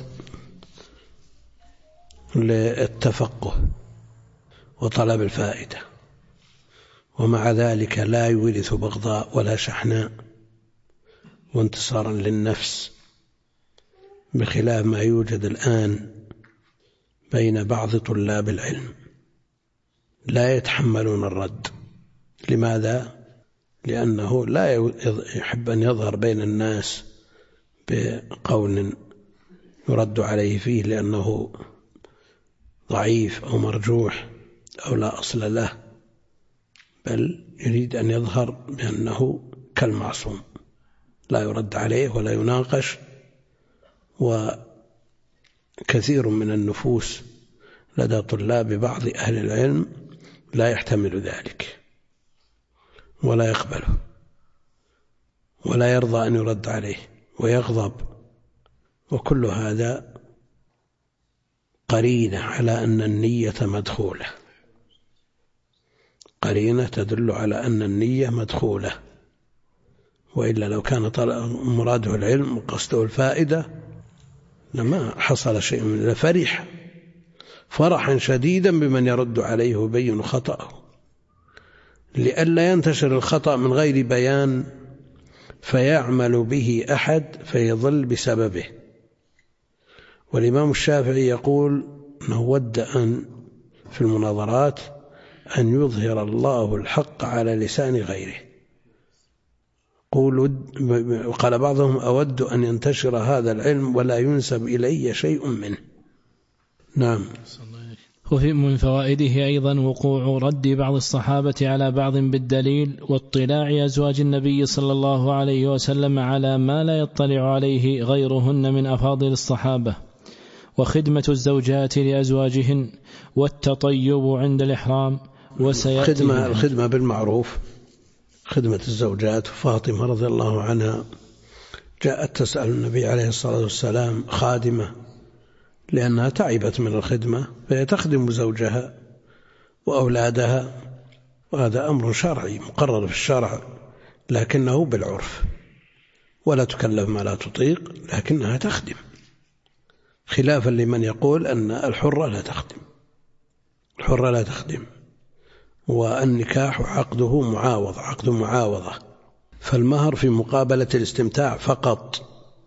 للتفقه وطلب الفائدة، ومع ذلك لا يورث بغضاء ولا شحناء وانتصارا للنفس، بخلاف ما يوجد الآن بين بعض طلاب العلم لا يتحملون الرد. لماذا؟ لأنه لا يحب أن يظهر بين الناس بقول يرد عليه فيه لأنه ضعيف أو مرجوح أو لا أصل له، بل يريد أن يظهر بأنه كالمعصوم لا يرد عليه ولا يناقش. وكثير من النفوس لدى طلاب بعض أهل العلم لا يحتمل ذلك ولا يقبله ولا يرضى أن يرد عليه ويغضب، وكل هذا قرينة على أن النية مدخولة، قرينة تدل على أن النية مدخولة، وإلا لو كان مراده العلم وقصده الفائدة لما حصل شيء من الفرح فرحا شديدا بمن يرد عليه ويبين خطأه، لئلا ينتشر الخطأ من غير بيان فيعمل به أحد فيضل بسببه. والإمام الشافعي يقول أنه ود أن في المناظرات أن يظهر الله الحق على لسان غيره. قال بعضهم أود أن ينتشر هذا العلم ولا ينسب إلي شيء منه. نعم. وفي من فوائده أيضا وقوع رد بعض الصحابة على بعض بالدليل، واطلاع أزواج النبي صلى الله عليه وسلم على ما لا يطلع عليه غيرهن من أفاضل الصحابة، وخدمة الزوجات لأزواجهن، والتطيب عند الإحرام. وسيأتي الخدمة بالمعروف، خدمة الزوجات. فاطمة رضي الله عنها جاءت تسأل النبي عليه الصلاة والسلام خادمة لأنها تعبت من الخدمة، فهي تخدم زوجها وأولادها، وهذا أمر شرعي مقرر في الشرع، لكنه بالعرف، ولا تكلف ما لا تطيق، لكنها تخدم، خلافا لمن يقول أن الحرة لا تخدم. الحرة لا تخدم، والنكاح عقده معاوض، عقد معاوضة، فالمهر في مقابلة الاستمتاع فقط.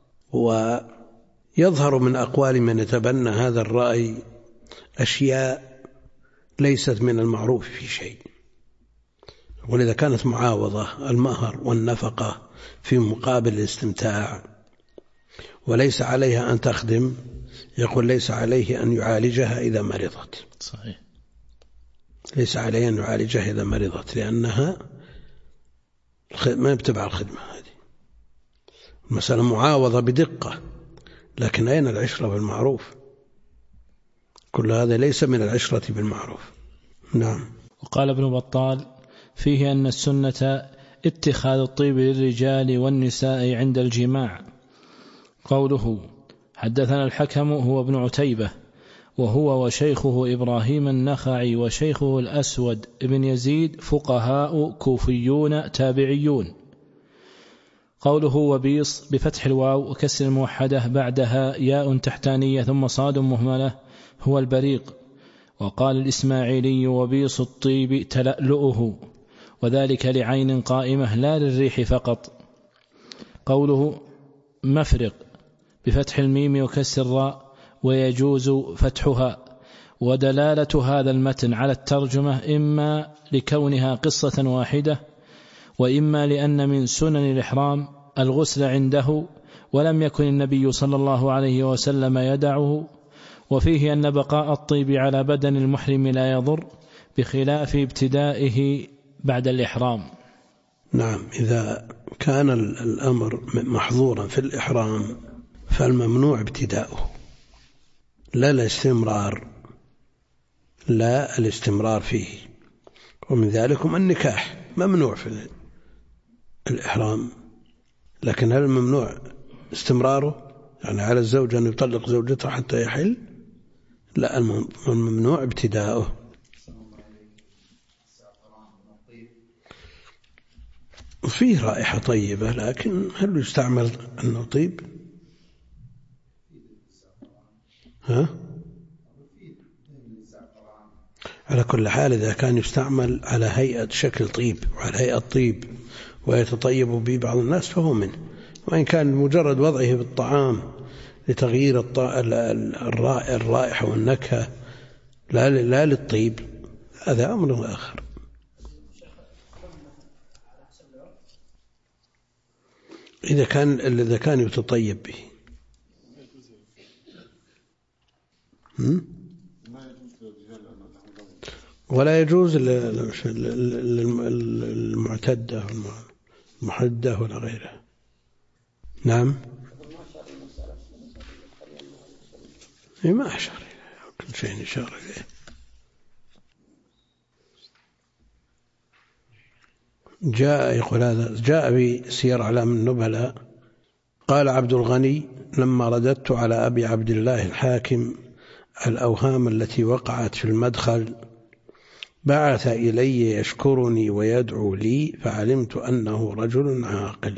ويظهر من أقوال من يتبنى هذا الرأي أشياء ليست من المعروف في شيء، ولذا كانت معاوضة المهر والنفقة في مقابل الاستمتاع، وليس عليها أن تخدم، يقول ليس عليه أن يعالجها إذا مرضت. صحيح. ليس عليه أن يعالجها إذا مرضت، لأنها ما يتبع الخدمة هذه. المسألة معاوضة بدقة، لكن أين العشرة بالمعروف؟ كل هذا ليس من العشرة بالمعروف. نعم. وقال ابن بطال فيه أن السنة اتخاذ الطيب للرجال والنساء عند الجماع. قوله حدثنا الحكم هو ابن عتيبة، وهو وشيخه إبراهيم النخعي وشيخه الأسود ابن يزيد فقهاء كوفيون تابعيون. قوله وبيص بفتح الواو وكسر الموحدة بعدها ياء تحتانية ثم صاد مهملة هو البريق. وقال الإسماعيلي وبيص الطيب تلألؤه، وذلك لعين قائمة لا للريح فقط. قوله مفرق بفتح الميم وكسر الراء ويجوز فتحها. ودلالة هذا المتن على الترجمة إما لكونها قصة واحدة، وإما لأن من سنن الإحرام الغسل عنده، ولم يكن النبي صلى الله عليه وسلم يدعه. وفيه أن بقاء الطيب على بدن المحرم لا يضر، بخلاف ابتدائه بعد الإحرام. نعم. إذا كان الأمر محظورا في الإحرام فالممنوع ابتداؤه، لا الاستمرار فيه. ومن ذلكم النكاح ممنوع في الإحرام، لكن هل الممنوع استمراره؟ يعني على الزوج أن يطلق زوجته حتى يحل؟ لا، الممنوع ابتداؤه. فيه رائحة طيبة، لكن هل يستعمل أنه طيب؟ على كل حال إذا كان يستعمل على هيئة شكل طيب وعلى هيئة طيب ويتطيب به بعض الناس فهو منه، وإن كان مجرد وضعه بالطعام لتغيير الرائحة والنكهة لا للطيب، هذا أمر آخر. إذا كان يتطيب به. ولا يجوز للمعتدة المحدة ولا غيرها. نعم. ما أشار إليه، كل شيء إشارة إليه. يقول هذا جاء في سير أعلام النبلاء. قال عبد الغني لما رددت على أبي عبد الله الحاكم الأوهام التي وقعت في المدخل بعث إلي يشكرني ويدعو لي فعلمت أنه رجل عاقل.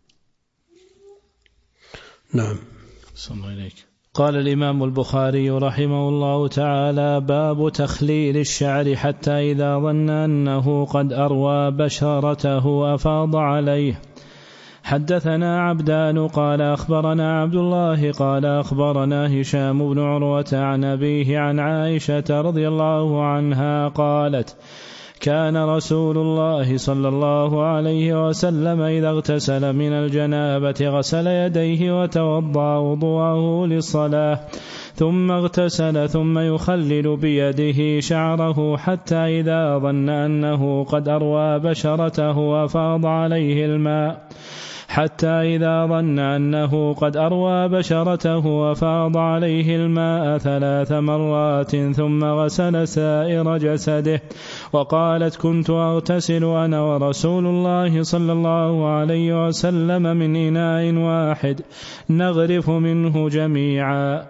نعم. صلى الله عليك. قال الإمام البخاري رحمه الله تعالى: باب تخليل الشعر حتى إذا ظن أنه قد أروى بشرته أفاض عليه. حدثنا عبدان قال أخبرنا عبد الله قال أخبرنا هشام بن عروة عن أبيه عن عائشة رضي الله عنها قالت: كان رسول الله صلى الله عليه وسلم إذا اغتسل من الجنابة غسل يديه وتوضأ وضوءه للصلاة ثم اغتسل ثم يخلل بيده شعره حتى إذا ظن أنه قد أروى بشرته أفاض عليه الماء ثلاث مرات ثم غسل سائر جسده. وقالت: كنت أغتسل أنا ورسول الله صلى الله عليه وسلم من إناء واحد نغرف منه جميعا.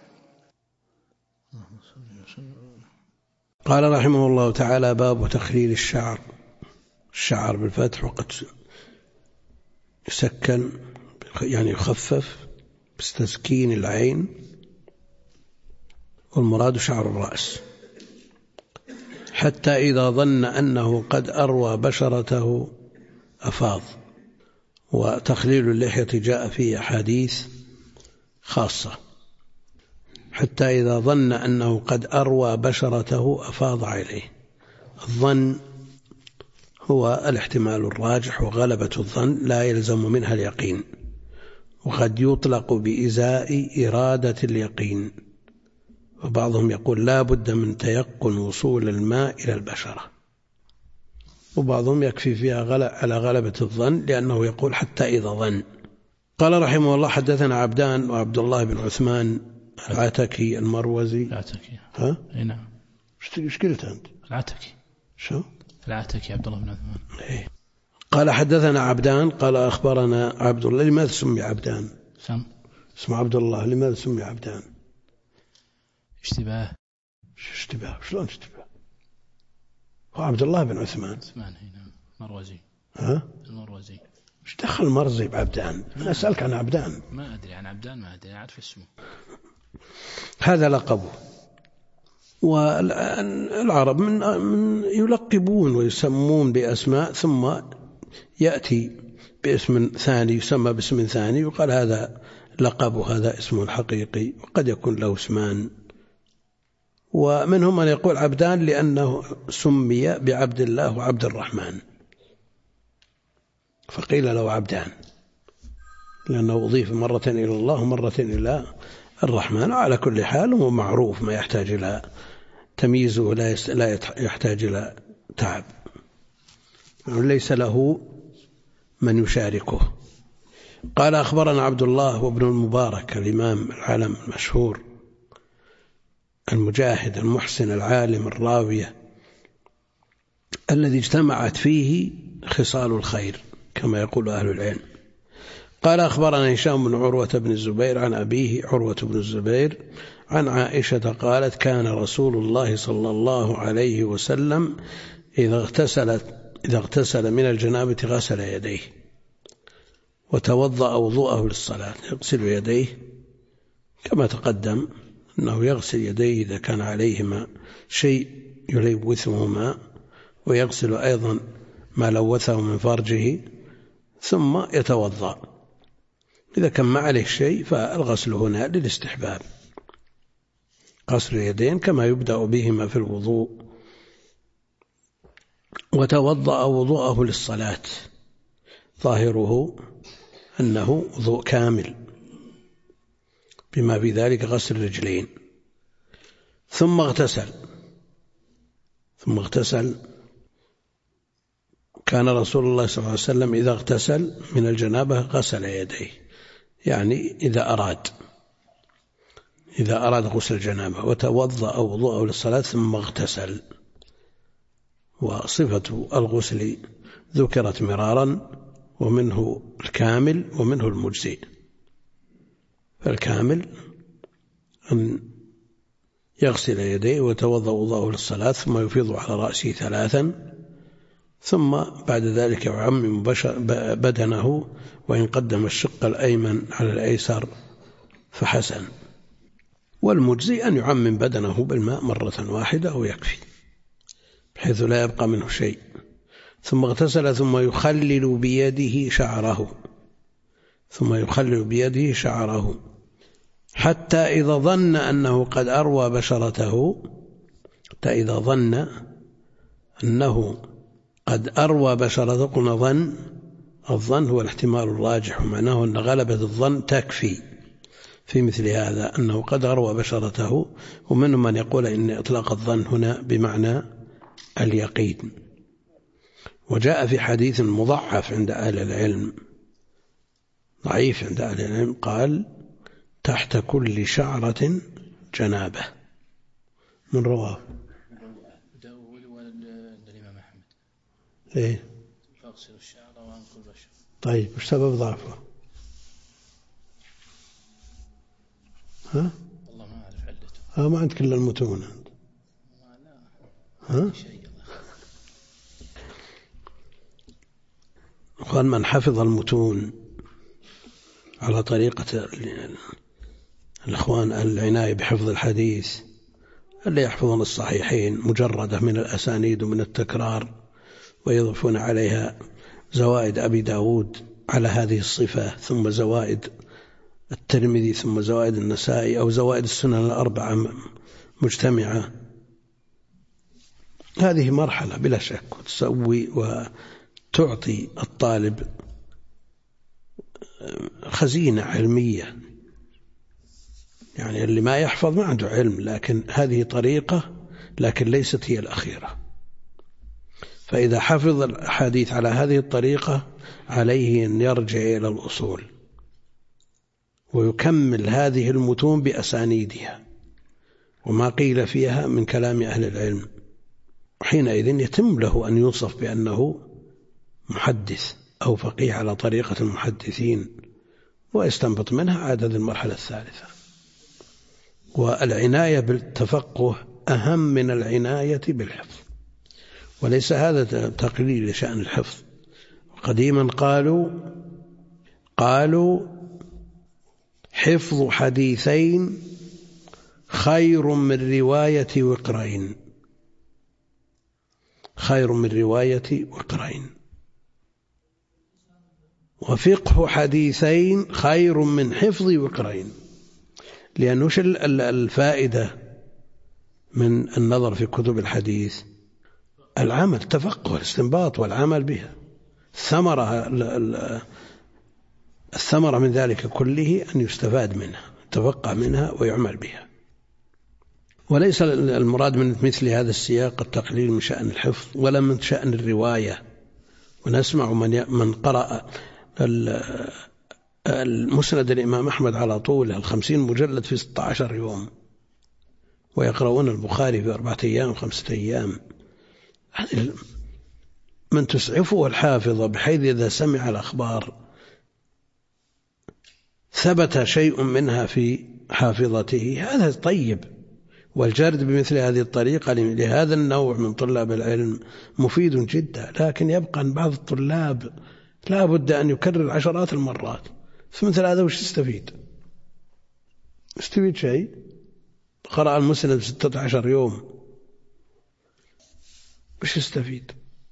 قال رحمه الله تعالى: باب تخليل الشعر بالفتح، وقد يسكن يعني يخفف بتسكين العين، والمراد شعر الرأس. حتى إذا ظن أنه قد أروى بشرته أفاض. وتخليل اللحية جاء فيه أحاديث خاصة. حتى إذا ظن أنه قد أروى بشرته أفاض عليه. الظن هو الاحتمال الراجح، وغلبة الظن لا يلزم منها اليقين، وقد يطلق بإزاء إرادة اليقين. وبعضهم يقول لا بد من تيقن وصول الماء إلى البشرة، وبعضهم يكفي فيها على غلبة الظن، لأنه يقول حتى إذا ظن. قال رحمه الله: حدثنا عبدان وعبد الله بن عثمان العتكي المروزي. العتكي. ها؟ نعم. ايش قلت أنت؟ العتكي. شو؟ العتكي عبد الله بن عثمان. إيه. قال: حدثنا عبدان قال أخبرنا عبد الله. لماذا سمي عبدان؟ اسمه عبد الله، لماذا سمي عبدان؟ اشتباه. شلون اشتباه؟ هو عبد الله بن عثمان. هنا مروزي. ها؟ المروزي. ايش دخل المرزي بعبدان؟ أنا أسألك عن عبدان. ما أدري عن عبدان، ما أدري، أعرف اسمه. هذا لقبه. والعرب من يلقبون ويسمون بأسماء، ثم يأتي باسم ثاني يسمى باسم ثاني يقال هذا لقبه، هذا اسمه الحقيقي، وقد يكون له اسمان. ومنهم من يقول عبدان لأنه سمي بعبد الله وعبد الرحمن، فقيل له عبدان لأنه أضيف مرة إلى الله ومرة إلى الرحمن. على كل حال هو معروف، ما يحتاج إلى تمييزه، لا يحتاج إلى تعب، ليس له من يشاركه. قال: أخبرنا عبد الله وابن المبارك الإمام العالم المشهور المجاهد المحسن العالم الراوية الذي اجتمعت فيه خصال الخير كما يقول أهل العلم. قال: أخبرنا هشام بن عروة بن الزبير عن أبيه عروة بن الزبير عن عائشة قالت: كان رسول الله صلى الله عليه وسلم إذا اغتسل من الجنابة غسل يديه وتوضأ وضوءه للصلاة. يغسل يديه كما تقدم أنه يغسل يديه إذا كان عليهما شيء يلوثهما، ويغسل أيضا ما لوثه من فرجه، ثم يتوضأ. إذا كان ما عليه شيء فالغسل هنا للاستحباب، غسل اليدين كما يبدأ بهما في الوضوء. وتوضأ وضوءه للصلاة، ظاهره أنه وضوء كامل بما في ذلك غسل الرجلين. ثم اغتسل. كان رسول الله صلى الله عليه وسلم إذا اغتسل من الجنابة غسل يديه، يعني إذا أراد غسل الجنابة. وتوضأ وضوءه للصلاة ثم اغتسل. وصفة الغسل ذكرت مرارا، ومنه الكامل ومنه المجزئ. فالكامل أن يغسل يديه ويتوضأ وضوءه للصلاة ثم يفيض على رأسه 3 ثم بعد ذلك يعمم بدنه، وإن قدم الشق الأيمن على الأيسر فحسن. والمجزي أن يعمم بدنه بالماء مرة واحدة ويكفي بحيث لا يبقى منه شيء. ثم اغتسل ثم يخلل بيده شعره حتى إذا ظن أنه قد أروى بشرته، قلنا ظن، الظن هو الاحتمال الراجح، ومعناه أن غلبة الظن تكفي في مثل هذا، أنه قد أروى بشرته. ومنهم من يقول إن إطلاق الظن هنا بمعنى اليقين. وجاء في حديث مضعف عند أهل العلم، ضعيف عند أهل العلم، قال تحت كل شعرة جنابة. من رواه؟ داود ولد الإمام أحمد. إيه؟ فاغسل الشعر وأنقل البشر. طيب وش سبب ضعفه؟ ها؟ والله ما أعرف علته. ما عندك إلا المتون أنت. ها؟ قال من حفظ المتون على طريقة الإخوان العناية بحفظ الحديث، اللي يحفظون الصحيحين مجردة من الأسانيد ومن التكرار، ويضيفون عليها زوائد أبي داود على هذه الصفة، ثم زوائد الترمذي، ثم زوائد النسائي، أو زوائد السنن الأربعة مجتمعة. هذه مرحلة بلا شك، وتسوي وتعطي الطالب خزينة علمية. يعني اللي ما يحفظ ما عنده علم، لكن هذه طريقة، لكن ليست هي الأخيرة. فإذا حفظ الحديث على هذه الطريقة عليه أن يرجع إلى الأصول ويكمل هذه المتون بأسانيدها وما قيل فيها من كلام أهل العلم، حينئذ يتم له أن يوصف بأنه محدث أو فقيه على طريقة المحدثين، ويستنبط منها عدد المرحلة الثالثة. والعناية بالتفقه أهم من العناية بالحفظ، وليس هذا تقليل لشأن الحفظ. قديما قالوا حفظ حديثين خير من رواية وقرين، وفقه حديثين خير من حفظ وقرين. لأنه الفائدة من النظر في كتب الحديث؟ العمل، تفقه الاستنباط والعمل بها. الثمرة من ذلك كله أن يستفاد منها، تفقه منها ويعمل بها. وليس المراد من مثل هذا السياق التقليل من شأن الحفظ ولا من شأن الرواية. ونسمع من قرأ المسند الإمام أحمد على طوله 50 مجلد في 16 يوم، ويقرؤون البخاري في 4 أيام 5 أيام. من تسعفه الحافظة بحيث إذا سمع الأخبار ثبت شيء منها في حافظته، هذا طيب. والجرد بمثل هذه الطريقة لهذا النوع من طلاب العلم مفيد جدا. لكن يبقى أن بعض الطلاب لا بد أن يكرر عشرات المرات، فمثل هذا وش يستفيد شيء؟ قرأ المسند 16 يوم، وش يستفيد؟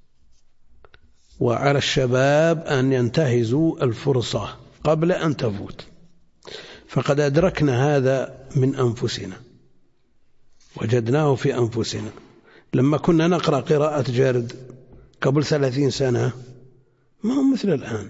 وعلى الشباب أن ينتهزوا الفرصة قبل أن تفوت. فقد أدركنا هذا من أنفسنا، وجدناه في أنفسنا لما كنا نقرأ قراءة جرد قبل 30 سنة، ما هو مثل الآن.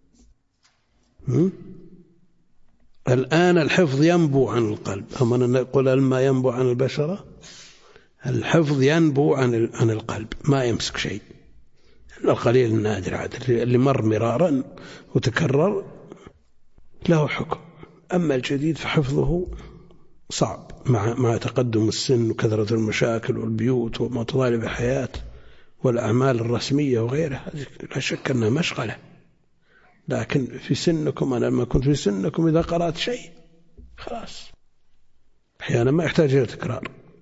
الآن الحفظ ينبو عن القلب، أما نقول لما ينبو عن البشرة، الحفظ ينبو عن القلب، ما يمسك شيء. القليل النادر عاد اللي مر مرارا وتكرر له حكم. أما الجديد فحفظه صعب مع تقدم السن وكثرة المشاكل والبيوت ومطالب الحياة والأعمال الرسمية وغيرها. لا شك أنها مشغلة. لكن في سنكم، أنا لما كنت في سنكم إذا قرأت شيء خلاص أحيانا ما يحتاج إلى تكرار.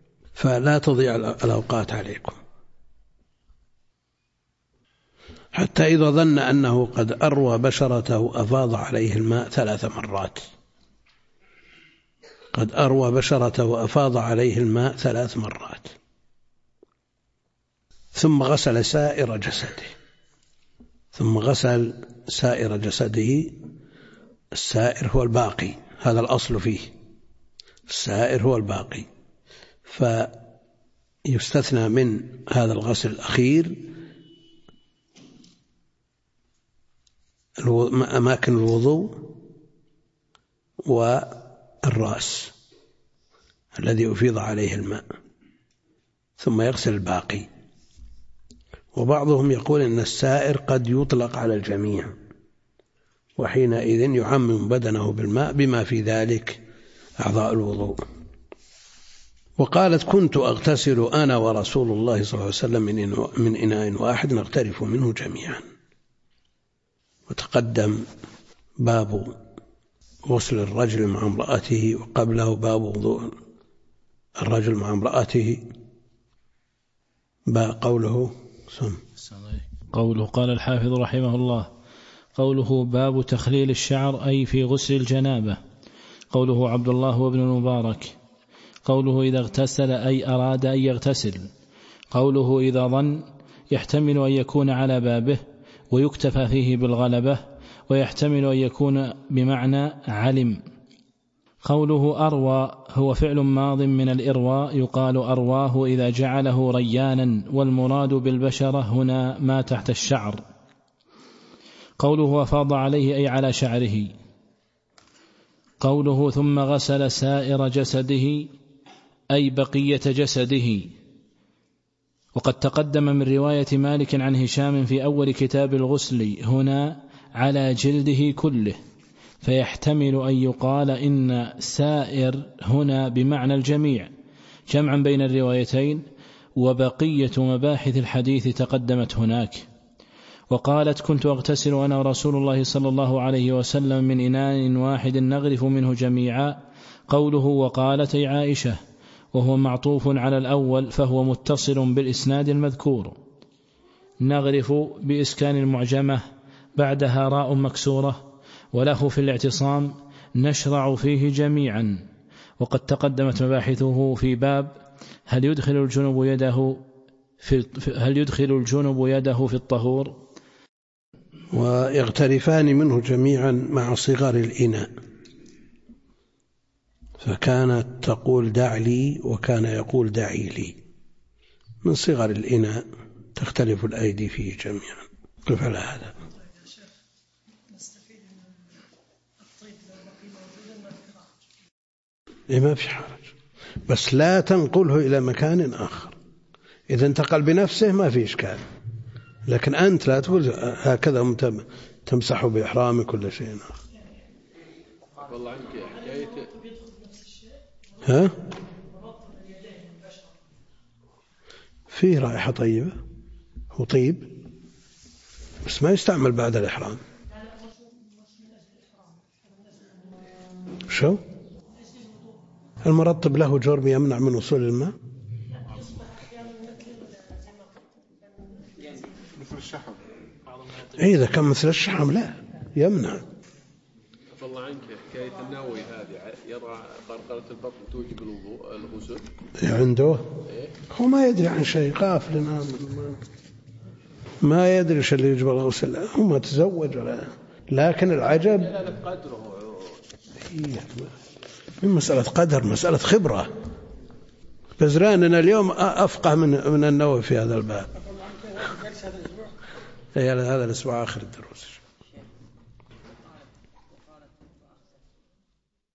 فلا تضيع الأوقات عليكم. حتى إذا ظن أنه قد أروى بشرته أفاض عليه الماء 3 مرات. قد أروى بشرته وأفاض عليه الماء 3 مرات، ثم غسل سائر جسده. السائر هو الباقي، هذا الأصل فيه، السائر هو الباقي. فيستثنى من هذا الغسل الأخير أماكن الوضوء والرأس الذي أفيض عليه الماء، ثم يغسل الباقي. وبعضهم يقول إن السائر قد يطلق على الجميع، وحينئذ يعمم بدنه بالماء بما في ذلك أعضاء الوضوء. وقالت: كنت أغتسل أنا ورسول الله صلى الله عليه وسلم من إناء واحد نغترف منه جميعا. وتقدم باب غسل الرجل مع امرأته، وقبله باب وضوء الرجل مع امرأته. قوله قال الحافظ رحمه الله: قوله باب تخليل الشعر أي في غسل الجنابة. قوله عبد الله وابن المبارك. قوله إذا اغتسل أي أراد أن يغتسل. قوله إذا ظن يحتمل أن يكون على بابه ويكتفى فيه بالغلبة، ويحتمل أن يكون بمعنى علم. قوله أروى هو فعل ماض من الإرواء، يقال أرواه إذا جعله ريانا، والمراد بالبشرة هنا ما تحت الشعر. قوله أفاض عليه أي على شعره. قوله ثم غسل سائر جسده أي بقية جسده. وقد تقدم من رواية مالك عن هشام في أول كتاب الغسل هنا على جلده كله، فيحتمل أن يقال إن سائر هنا بمعنى الجميع، جمعا بين الروايتين، وبقية مباحث الحديث تقدمت هناك. وقالت: كنت أغتسل أنا ورسول الله صلى الله عليه وسلم من إناء واحد نغرف منه جميعا. قوله وقالت أي عائشة، وهو معطوف على الأول، فهو متصل بالإسناد المذكور. نغرف بإسكان المعجمة بعدها راء مكسورة، وله في الاعتصام نشرع فيه جميعا. وقد تقدمت مباحثه في باب هل يدخل الجنب يده في الطهور. ويغترفان منه جميعا مع صغر الإناء، فكانت تقول دع لي وكان يقول دعي لي. من صغر الإناء تختلف الأيدي فيه جميعا. قف على هذا. ما في حرج، بس لا تنقله إلى مكان آخر. إذا انتقل بنفسه ما في إشكال، لكن أنت لا تقول هكذا تمسح بإحرامك كل شيء آخر. والله عنك حكاية ها؟ فيه رائحة طيبة وطيب، بس ما يستعمل بعد الإحرام. شو؟ المرطب له جرم يمنع من وصول الماء؟ مثل الشحم. إذا كان مثل الشحم لا يمنع. والله عنك حكاية النووي هذه يضع قرقرة البطن توجب الغسل عنده. هو ما يدري عن شيء، غافل ما يدري ايش اللي يجب الغسل. هو ما تزوج ولا، لكن العجب من مسألة قدر، مسألة خبرة. بزراننا اليوم أفقه من النووي في هذا الباب. هذا الأسبوع آخر الدروس.